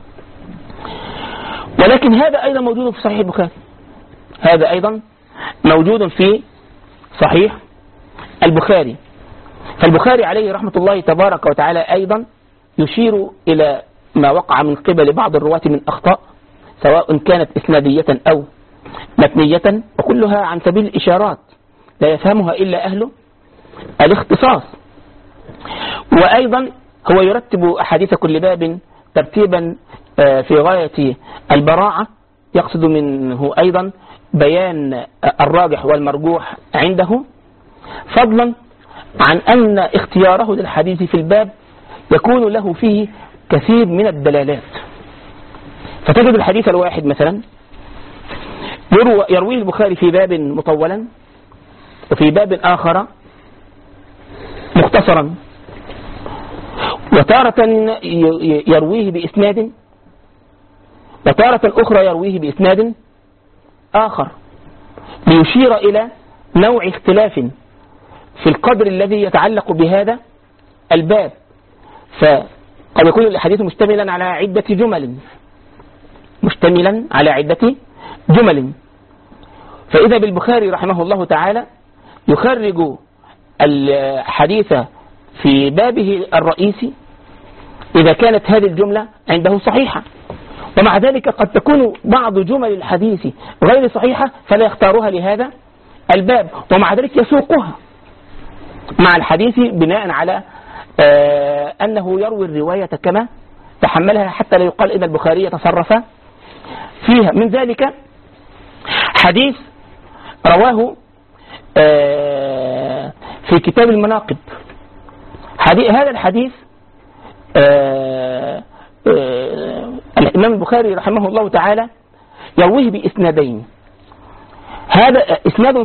ولكن هذا أيضا موجود في صحيح البخاري، هذا أيضا موجود في صحيح البخاري. فالبخاري عليه رحمة الله تبارك وتعالى أيضا يشير إلى ما وقع من قبل بعض الرواة من أخطاء، سواء كانت إسنادية أو متنية، وكلها عن سبيل الإشارات لا يفهمها إلا أهل الاختصاص. وأيضا هو يرتب أحاديث كل باب ترتيبا في غاية البراعة، يقصد منه أيضا بيان الراجح والمرجوح عنده، فضلا عن أن اختياره للحديث في الباب يكون له فيه كثير من الدلالات. فتجد الحديث الواحد مثلا يرويه البخاري في باب مطولا، وفي باب آخر مختصرا، وتارة يرويه بإسناد، وتارة أخرى يرويه بإسناد آخر، ليشير إلى نوع اختلاف في القدر الذي يتعلق بهذا الباب. فقد يكون الحديث مشتملا على عدة جمل، فإذا بالبخاري رحمه الله تعالى يخرج الحديث في بابه الرئيسي إذا كانت هذه الجملة عنده صحيحة، ومع ذلك قد تكون بعض جمل الحديث غير صحيحة فلا يختارها لهذا الباب، ومع ذلك يسوقها مع الحديث بناء على أنه يروي الرواية كما تحملها، حتى لا يقال إن البخاري تصرف فيها. من ذلك حديث رواه في كتاب المناقب. هذا الحديث الإمام البخاري رحمه الله تعالى يرويه بإسنادين. هذا إسناد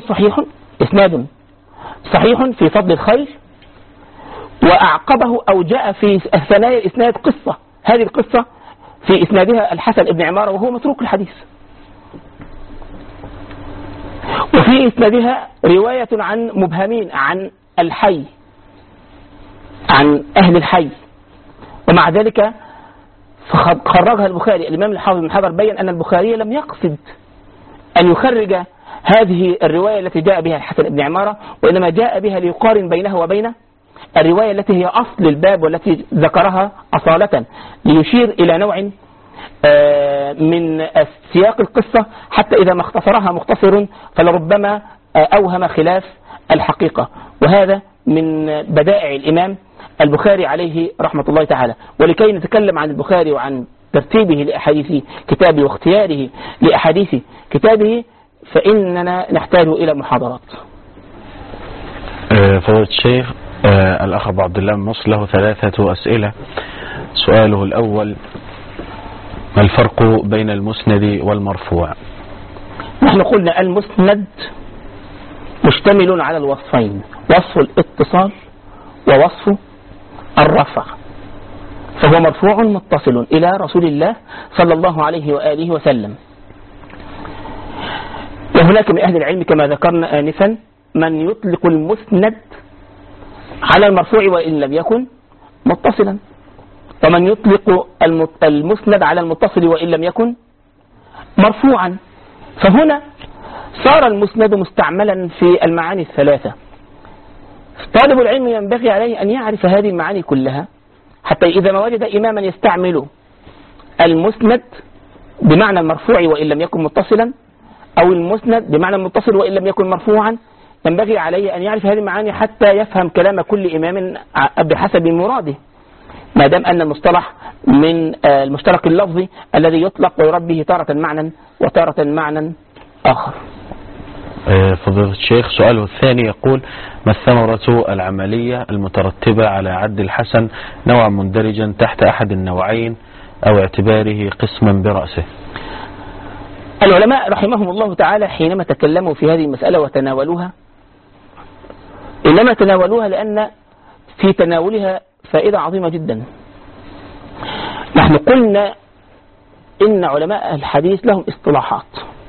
صحيح في فضل الخير، وأعقبه أو جاء في ثنايا الإسناد قصة، هذه القصة في إسنادها الحسن بن عمارة وهو متروك الحديث، وفي إسنادها رواية عن مبهمين عن الحي، عن أهل الحي، ومع ذلك خرجها البخاري. الإمام الحافظ بن حجر بين أن البخاري لم يقصد أن يخرج هذه الرواية التي جاء بها الحسن بن عمارة، وإنما جاء بها ليقارن بينها وبين الرواية التي هي أصل الباب والتي ذكرها أصالة ليشير إلى نوع من سياق القصة، حتى إذا ما اختصرها مختصر فلربما أوهم خلاف الحقيقة. وهذا من بدائع الإمام البخاري عليه رحمة الله تعالى. ولكي نتكلم عن البخاري وعن ترتيبه لأحاديث كتابه واختياره لأحاديث كتابه فإننا نحتاج إلى محاضرات. فضيلة الشيخ، الأخ أبو عبد الله من مصر له 3 أسئلة. سؤاله الأول: ما الفرق بين المسند والمرفوع؟ نحن قلنا المسند مشتمل على الوصفين، وصف الاتصال ووصف الرفع، فهو مرفوع متصل إلى رسول الله صلى الله عليه وآله وسلم. وهناك من أهل العلم كما ذكرنا آنفا من يطلق المسند على المرفوع وإن لم يكن متصلا، ومن يطلق المسند على المتصل وإن لم يكن مرفوعا. فهنا صار المسند مستعملا في المعاني الثلاثة. طالب العلم ينبغي عليه أن يعرف هذه المعاني كلها، حتى إذا ما وجد إماما يستعمل المسند بمعنى المرفوع وإن لم يكن متصلا، أو المسند بمعنى المتصل وإن لم يكن مرفوعا، ينبغي عليه أن يعرف هذه المعاني حتى يفهم كلام كل إمام بحسب مراده، ما دام أن المصطلح من المشترك اللفظي الذي يطلق ويراد به تارة معنى وتارة معنى آخر. فضيلة الشيخ، سؤاله الثاني يقول: ما الثمرة العملية المترتبة على عد الحسن نوعا مندرجا تحت أحد النوعين أو اعتباره قسما برأسه؟ العلماء رحمهم الله تعالى حينما تكلموا في هذه المسألة وتناولوها، إنما تناولوها لأن في تناولها فائدة عظيمة جدا. نحن قلنا إن علماء الحديث لهم اصطلاحات،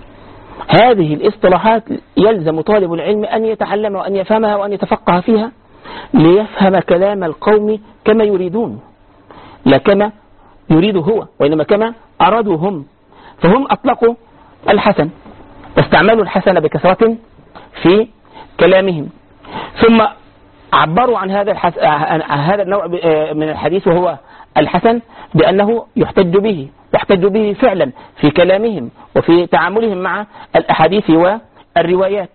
هذه الاصطلاحات يلزم طالب العلم أن يتعلم وأن يفهمها وأن يتفقه فيها ليفهم كلام القوم كما يريدون، لا كما يريد هو وإنما كما أرادوا هم. فهم أطلقوا الحسن واستعملوا الحسن بكثرة في كلامهم، ثم عبروا عن هذا النوع من الحديث وهو الحسن بأنه يحتج به فعلا في كلامهم وفي تعاملهم مع الأحاديث والروايات.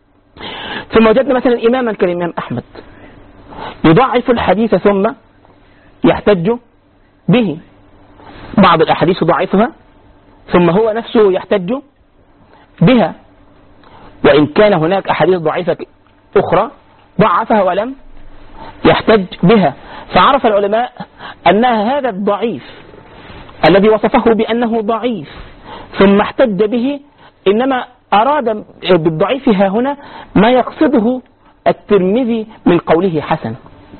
ثم وجدنا مثلا إماما كالإمام أحمد يضعف الحديث ثم يحتج به، بعض الأحاديث ضعفها ثم هو نفسه يحتج بها، وإن كان هناك أحاديث ضعيفة أخرى ضعفها ولم يحتج بها. فعرف العلماء أن هذا الضعيف الذي وصفه بأنه ضعيف ثم احتج به إنما أراد بالضعيف ها هنا ما يقصده الترمذي من قوله حسن،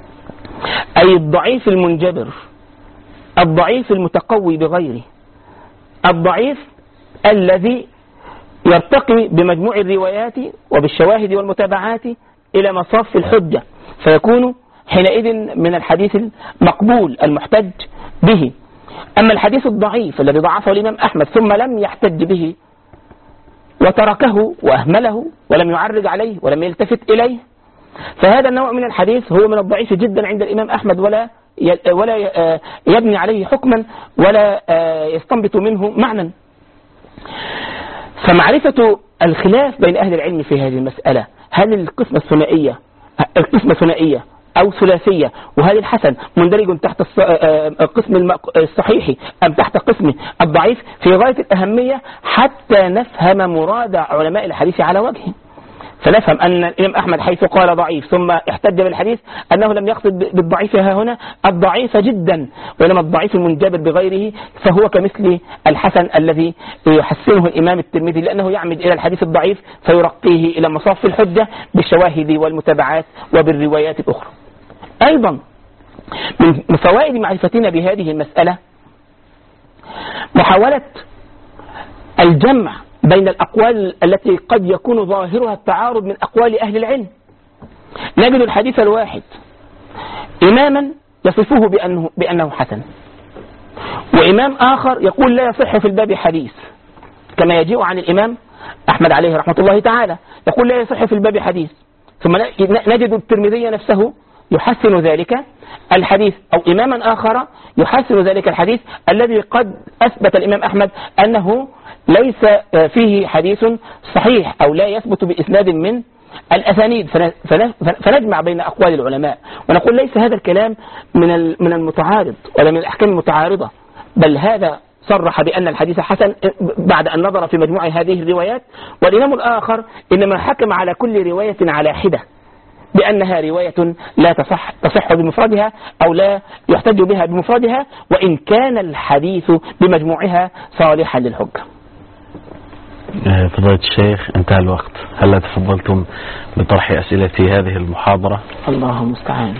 أي الضعيف المنجبر، الضعيف المتقوي بغيره، الضعيف الذي يرتقي بمجموع الروايات وبالشواهد والمتابعات إلى مصاف الحجة، فيكون حينئذ من الحديث المقبول المحتج به. أما الحديث الضعيف الذي ضعفه الإمام أحمد ثم لم يحتج به وتركه وأهمله ولم يعرج عليه ولم يلتفت إليه، فهذا النوع من الحديث هو من الضعيف جدا عند الإمام أحمد، ولا يبني عليه حكما ولا يستنبط منه معنى. فمعرفة الخلاف بين أهل العلم في هذه المسألة، هل القسمة ثنائية أو ثلاثية، وهل الحسن مندرج تحت القسم الصحيح أم تحت قسم الضعيف، في غاية الأهمية حتى نفهم مراد علماء الحديث على وجهه. فنفهم أن الإمام أحمد حيث قال ضعيف ثم احتج بالحديث أنه لم يقصد بالضعيف ها هنا الضعيف جدا، وإنما الضعيف المنجبر بغيره، فهو كمثل الحسن الذي يحسنه الإمام الترمذي لأنه يعمد إلى الحديث الضعيف فيرقيه إلى مصاف الحجة بالشواهد والمتابعات وبالروايات الأخرى. أيضا من فوائد معرفتنا بهذه المسألة محاولة الجمع بين الأقوال التي قد يكون ظاهرها التعارض من أقوال أهل العلم. نجد الحديث الواحد إماما يصفه بأنه حسن، وإمام آخر يقول لا يصح في الباب حديث، كما يجيء عن الإمام أحمد عليه رحمة الله تعالى يقول لا يصح في الباب حديث. ثم نجد الترمذي نفسه يحسن ذلك الحديث، أو إماما آخر يحسن ذلك الحديث الذي قد أثبت الإمام أحمد أنه ليس فيه حديث صحيح أو لا يثبت بإسناد من الأسانيد. فنجمع بين أقوال العلماء ونقول ليس هذا الكلام من المتعارض ولا من الأحكام المتعارضة، بل هذا صرح بأن الحديث حسن بعد أن نظر في مجموع هذه الروايات. والإمام الآخر إنما حكم على كل رواية على حدة بأنها رواية لا تصح بمفردها أو لا يحتج بها بمفردها، وإن كان الحديث بمجموعها صالحا للحجة. فضيلة الشيخ، انتهى الوقت، هل تفضلتم بطرح أسئلة هذه المحاضرة؟ الله المستعان.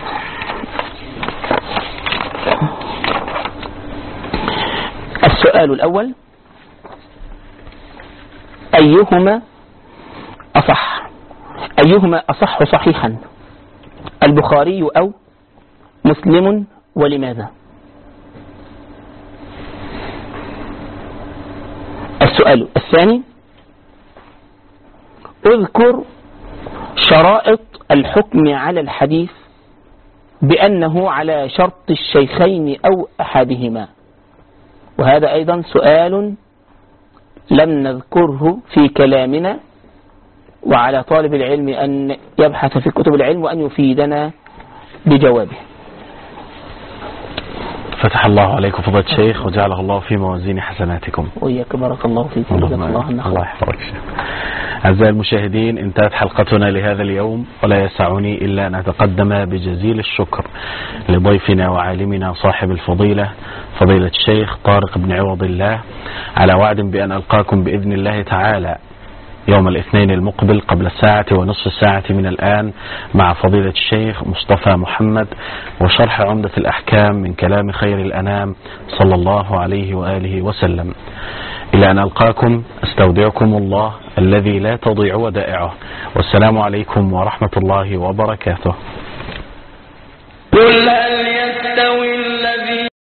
السؤال الأول: أيهما أصح صحيحا، البخاري أو مسلم، ولماذا؟ السؤال الثاني: اذكر شرائط الحكم على الحديث بأنه على شرط الشيخين أو أحدهما. وهذا أيضا سؤال لم نذكره في كلامنا، وعلى طالب العلم أن يبحث في كتب العلم وأن يفيدنا بجوابه. فتح الله عليكم فضيلة الشيخ وجعله الله في موازين حسناتكم. وإياك، بارك الله فيك. الله يحفظك. أعزائي المشاهدين، انتهت حلقتنا لهذا اليوم، ولا يسعني إلا أن أتقدم بجزيل الشكر لضيفنا وعالمنا صاحب الفضيلة فضيلة الشيخ طارق بن عوض الله، على وعد بأن ألقاكم بإذن الله تعالى يوم الاثنين المقبل قبل ساعة ونصف ساعة من الآن مع فضيلة الشيخ مصطفى محمد وشرح عمدة الأحكام من كلام خير الأنام صلى الله عليه وآله وسلم. إلى أن ألقاكم أستودعكم الله الذي لا تضيع ودائعه، والسلام عليكم ورحمة الله وبركاته. قل هل يستوي